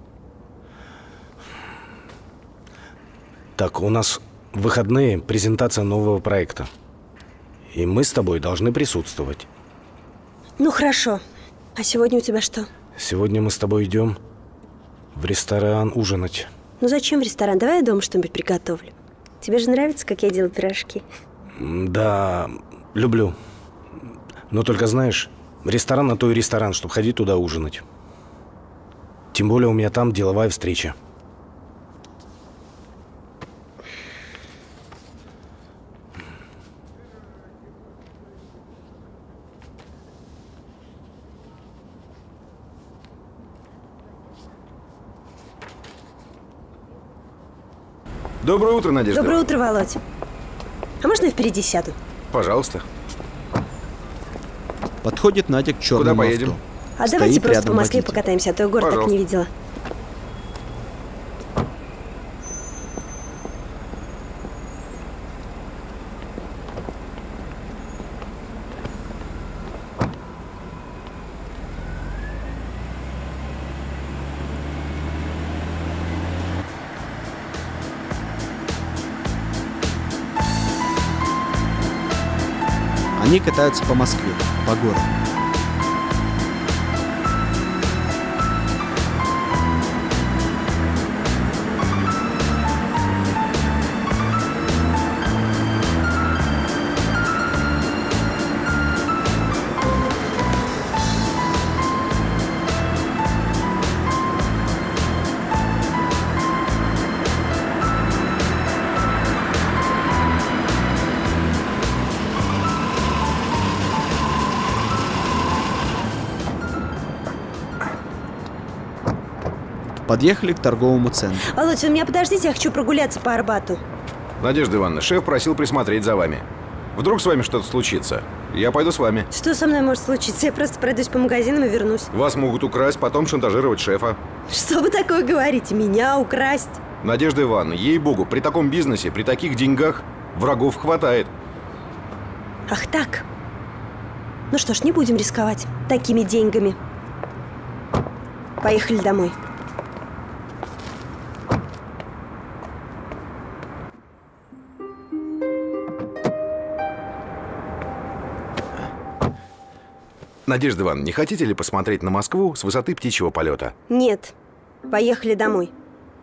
Так, у нас в выходные презентация нового проекта. И мы с тобой должны присутствовать. Ну, хорошо. А сегодня у тебя что? Сегодня мы с тобой идем в ресторан ужинать. Ну, зачем в ресторан? Давай я дома что-нибудь приготовлю. Тебе же нравится, как я делаю пирожки? Да, люблю. Но только знаешь, ресторан на то и ресторан, чтобы ходить туда ужинать. Тем более у меня там деловая встреча. Доброе утро, Надежда. Доброе утро, Володь. А можно я впереди сяду? Пожалуйста. Подходит Надя к черному Куда поедем? авто. А Стоит давайте просто по рядом Москве водитель. покатаемся, а то я город так Пожалуйста. не видела. Они катаются по Москве, по городу. Подъехали к торговому центру. Володь, вы меня подождите, я хочу прогуляться по Арбату. Надежда Ивановна, шеф просил присмотреть за вами. Вдруг с вами что-то случится. Я пойду с вами. Что со мной может случиться? Я просто пройдусь по магазинам и вернусь. Вас могут украсть, потом шантажировать шефа. Что вы такое говорите? Меня украсть? Надежда Ивановна, ей-богу, при таком бизнесе, при таких деньгах врагов хватает. Ах так. Ну что ж, не будем рисковать такими деньгами. Поехали домой. Надежда Ивановна, не хотите ли посмотреть на Москву с высоты птичьего полета? Нет. Поехали домой.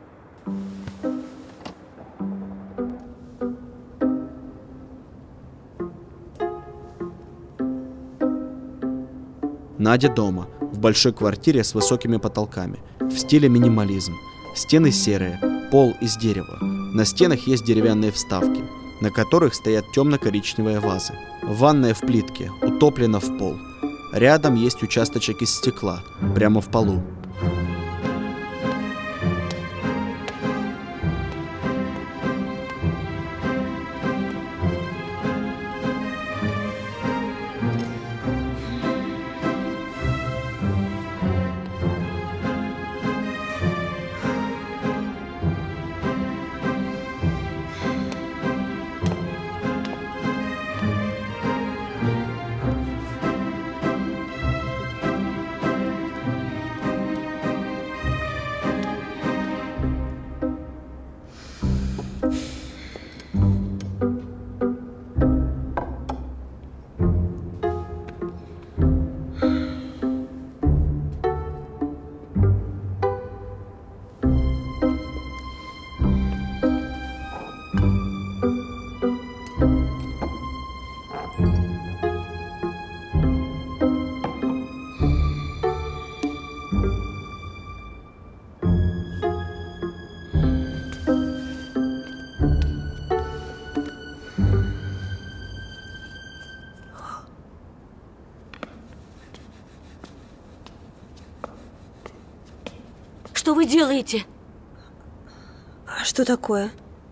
Надя дома, в большой квартире с высокими потолками, в стиле минимализм. Стены серые, пол из дерева. На стенах есть деревянные вставки, на которых стоят темно-коричневые вазы. Ванная в плитке, утоплена в пол. Рядом есть участочек из стекла, прямо в полу. Что вы делаете? А что такое?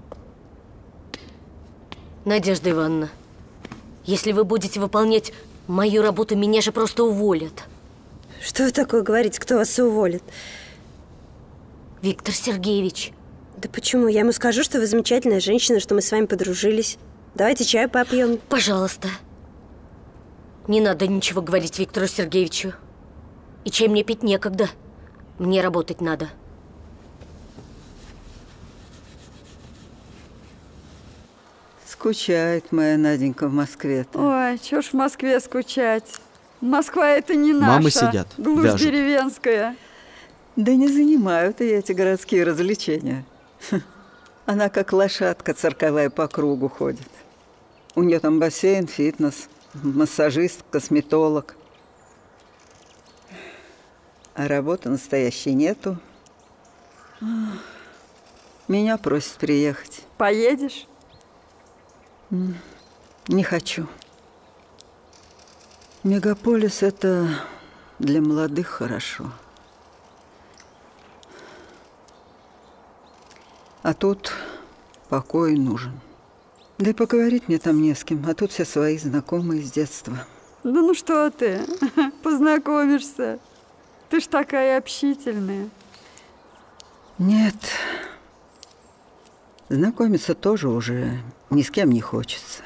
Надежда Ивановна, если вы будете выполнять мою работу, меня же просто уволят. Что вы такое говорите? Кто вас уволит? Виктор Сергеевич. Да почему? Я ему скажу, что вы замечательная женщина, что мы с вами подружились. Давайте чаю попьем. Пожалуйста. Не надо ничего говорить Виктору Сергеевичу. И чай мне пить некогда. Мне работать надо. Скучает моя Наденька в Москве-то. Ой, чё ж в Москве скучать? Москва это не наша. Мамы сидят, глушь вяжут. деревенская. Да не занимают и эти городские развлечения. Она как лошадка цирковая по кругу ходит. У нее там бассейн, фитнес, массажист, косметолог. А работы настоящей нету. Меня просят приехать. Поедешь? Не хочу. Мегаполис – это для молодых хорошо. А тут покой нужен. Да и поговорить мне там не с кем, а тут все свои знакомые с детства. Да ну что ты, познакомишься. Ты ж такая общительная. Нет. Знакомиться тоже уже ни с кем не хочется.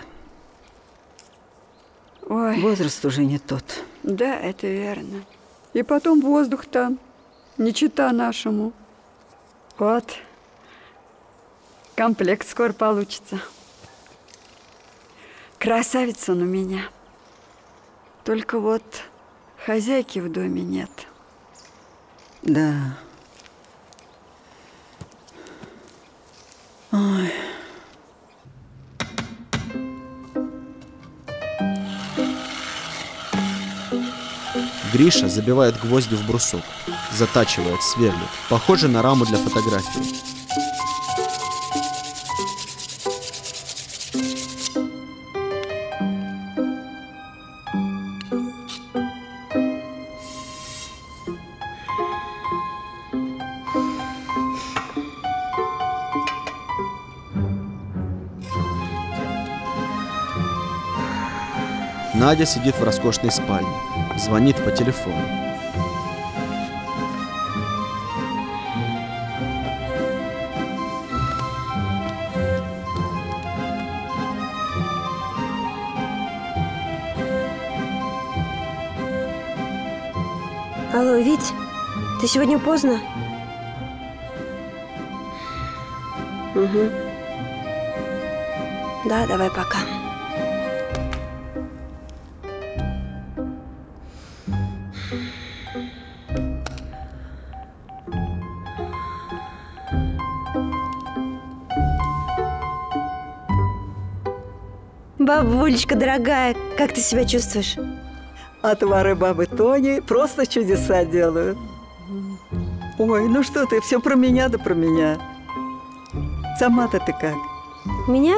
Ой. Возраст уже не тот. Да, это верно. И потом воздух там не чита нашему. Вот. Комплект скоро получится. Красавица он у меня. Только вот хозяйки в доме нет. Да. Ой. Гриша забивает гвозди в брусок, затачивает, сверлит. Похоже на раму для фотографии. Надя сидит в роскошной спальне, звонит по телефону. Алло, Вить, ты сегодня поздно? Угу. Да, давай пока. Бабулечка дорогая, как ты себя чувствуешь? Отвары бабы Тони просто чудеса делают. Ой, ну что ты, все про меня да про меня. Сама-то ты как? У меня?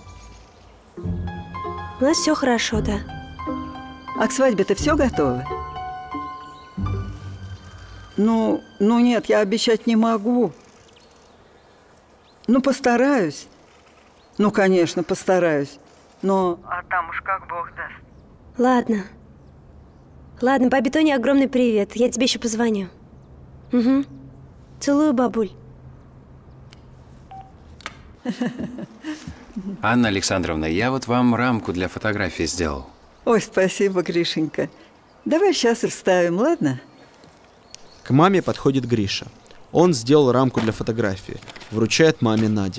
У нас все хорошо, да. А к свадьбе-то все готово? Ну, ну нет, я обещать не могу. Ну, постараюсь. Ну, конечно, постараюсь. Но... А там уж как Бог даст. Ладно. Ладно, бабе Тоне огромный привет. Я тебе еще позвоню. Угу. Целую, бабуль. Анна Александровна, я вот вам рамку для фотографии сделал. Ой, спасибо, Гришенька. Давай сейчас и вставим, ладно? К маме подходит Гриша. Он сделал рамку для фотографии. Вручает маме Наде.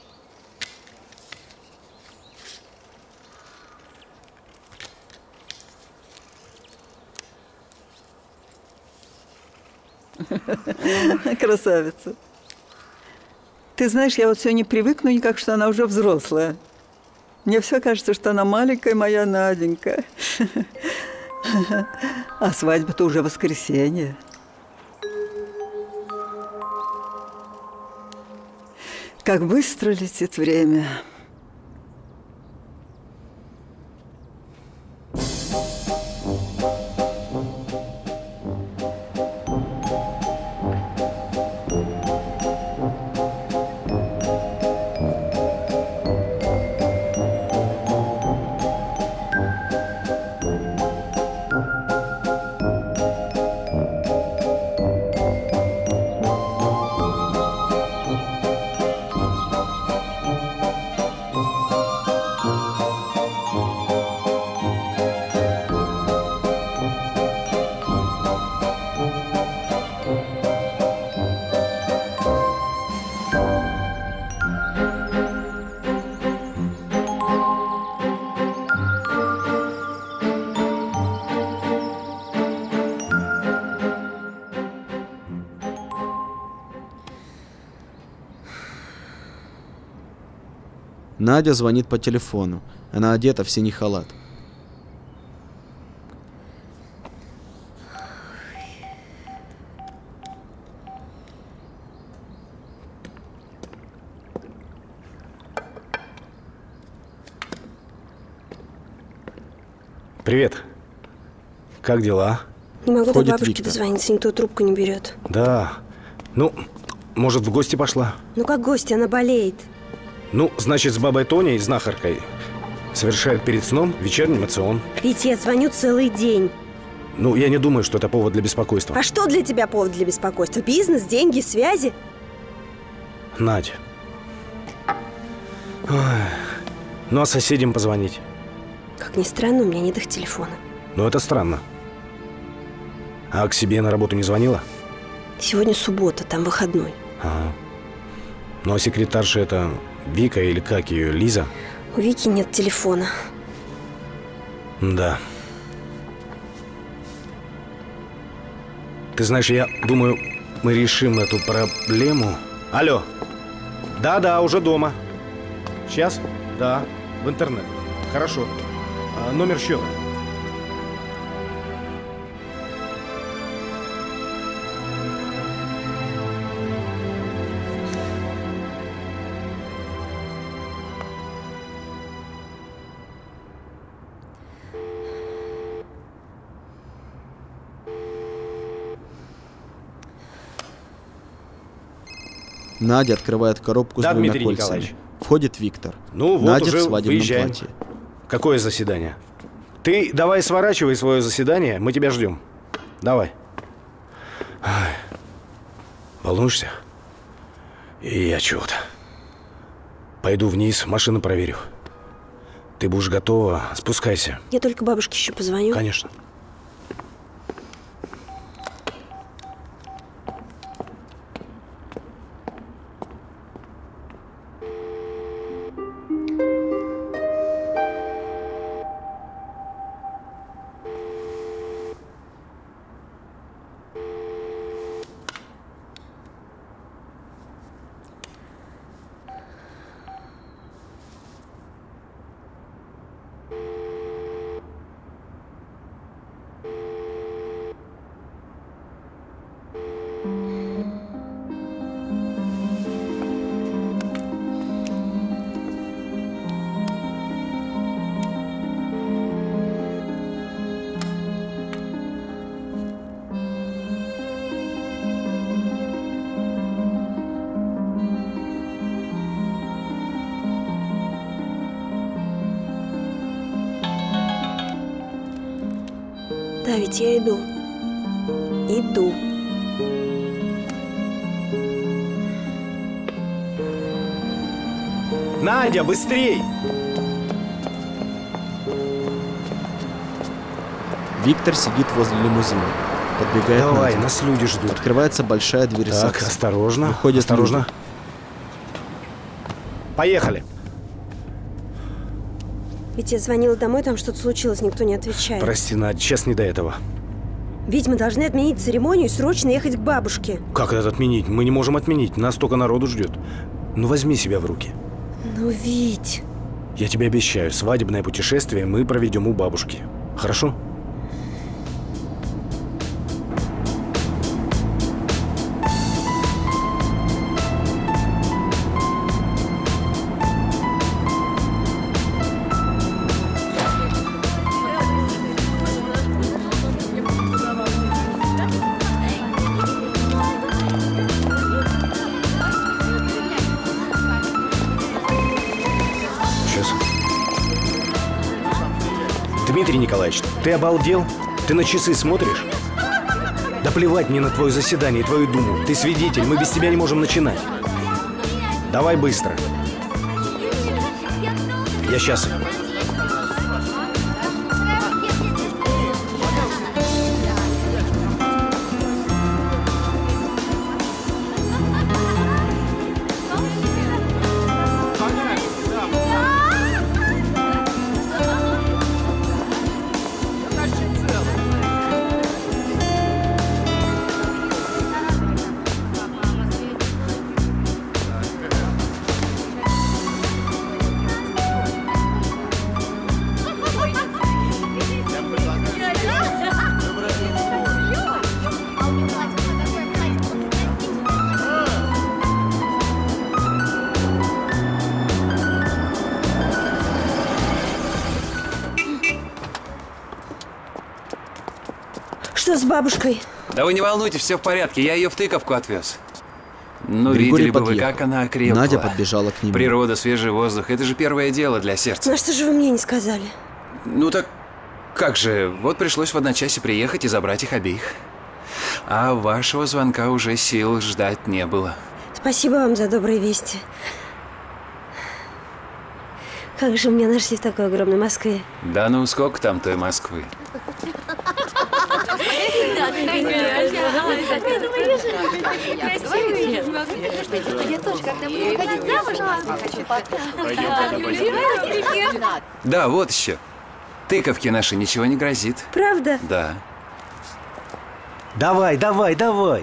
Красавица. Ты знаешь, я вот все не привыкну никак, что она уже взрослая. Мне все кажется, что она маленькая моя Наденька. А свадьба-то уже воскресенье. Как быстро летит время. Надя звонит по телефону. Она одета в синий халат. Привет. Как дела? Не могу Входит до бабушки Виктор. дозвониться, никто трубку не берет. Да. Ну, может, в гости пошла? Ну как гость, она болеет. Ну, значит, с бабой Тоней, знахаркой, совершает перед сном вечерний мацион. Ведь я звоню целый день. Ну, я не думаю, что это повод для беспокойства. А что для тебя повод для беспокойства? Бизнес, деньги, связи? Надь. Ой. Ну, а соседям позвонить? Как ни странно, у меня нет их телефона. Ну, это странно. А к себе на работу не звонила? Сегодня суббота, там выходной. Ага. Ну, а секретарша это Вика или как ее, Лиза? У Вики нет телефона. Да. Ты знаешь, я думаю, мы решим эту проблему. Алло. Да-да, уже дома. Сейчас? Да. В интернет. Хорошо. А, номер счета. Надя открывает коробку Да, с двумя Дмитрий кольцами. Николаевич. Входит Виктор. Ну, вот Надя уже в свадебном выезжаем. платье. Какое заседание? Ты давай сворачивай свое заседание, мы тебя ждем. Давай. Ай. Волнуешься? И я чего-то. Пойду вниз, машину проверю. Ты будешь готова, спускайся. Я только бабушке еще позвоню. Конечно. Да, ведь я иду. Иду. Надя, быстрей! Виктор сидит возле лимузина. Подбегает Давай, Надя. нас люди ждут. Открывается большая дверь Так, ЗАГСа. осторожно. Выходят осторожно. люди. Поехали. Ведь я звонила домой, там что-то случилось, никто не отвечает. Прости, Надя, сейчас не до этого. Ведь мы должны отменить церемонию и срочно ехать к бабушке. Как это отменить? Мы не можем отменить, нас только народу ждет. Ну возьми себя в руки. Ну, Вить. Я тебе обещаю, свадебное путешествие мы проведем у бабушки. Хорошо? Сейчас. Дмитрий Николаевич, ты обалдел? Ты на часы смотришь? Да плевать мне на твое заседание и твою думу. Ты свидетель, мы без тебя не можем начинать. Давай быстро. Я сейчас. Что с бабушкой? Да вы не волнуйтесь, все в порядке. Я ее в тыковку отвез. Ну, Григорий видели бы вы, подъехал. как она окрепла. Надя подбежала к нему. Природа, свежий воздух. Это же первое дело для сердца. Ну а что же вы мне не сказали? Ну так, как же, вот пришлось в одночасье приехать и забрать их обеих. А вашего звонка уже сил ждать не было. Спасибо вам за добрые вести. Как же меня нашли в такой огромной Москве? Да ну, сколько там той Москвы? Да, вот еще. Тыковке нашей ничего не грозит. Правда? Да. Давай, давай, давай.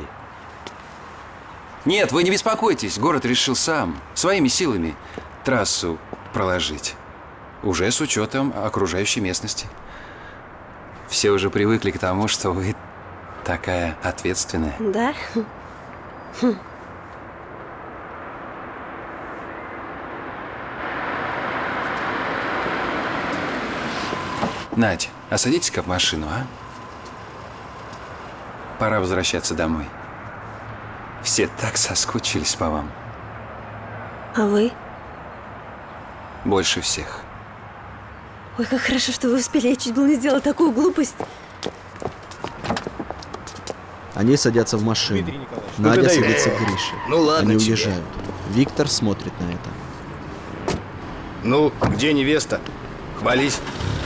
Нет, вы не беспокойтесь. Город решил сам, своими силами, трассу проложить. Уже с учетом окружающей местности. Все уже привыкли к тому, что вы такая ответственная. Да? Хм. Надь, а садитесь-ка в машину, а? Пора возвращаться домой. Все так соскучились по вам. А вы? Больше всех. Ой, как хорошо, что вы успели. Я чуть было не сделала такую глупость. Они садятся в машину. Надя Ну, ты садится даешь. к Грише. Ну, ладно Они тебе. уезжают. Виктор смотрит на это. Ну, где невеста? Хвались.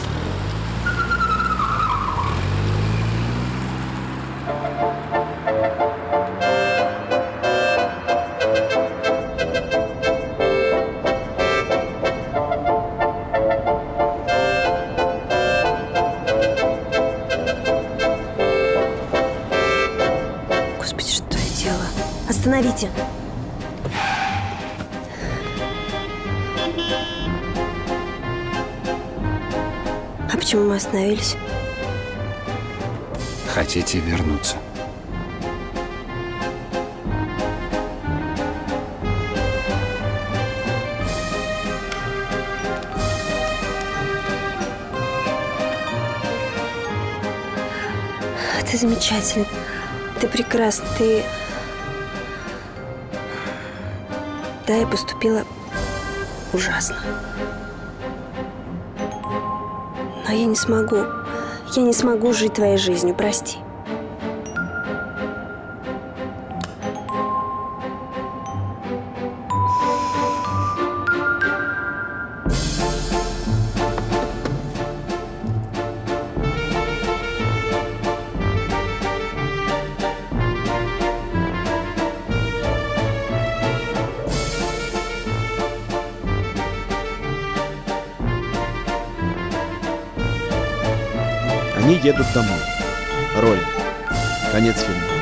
Господи, что я делала? Остановите. А почему мы остановились? Хотите вернуться? Ты замечательный. Ты прекрасный. Ты... Да, я поступила ужасно. Но я не смогу. Я не смогу жить твоей жизнью, прости. Они едут домой. Роль. Конец фильма.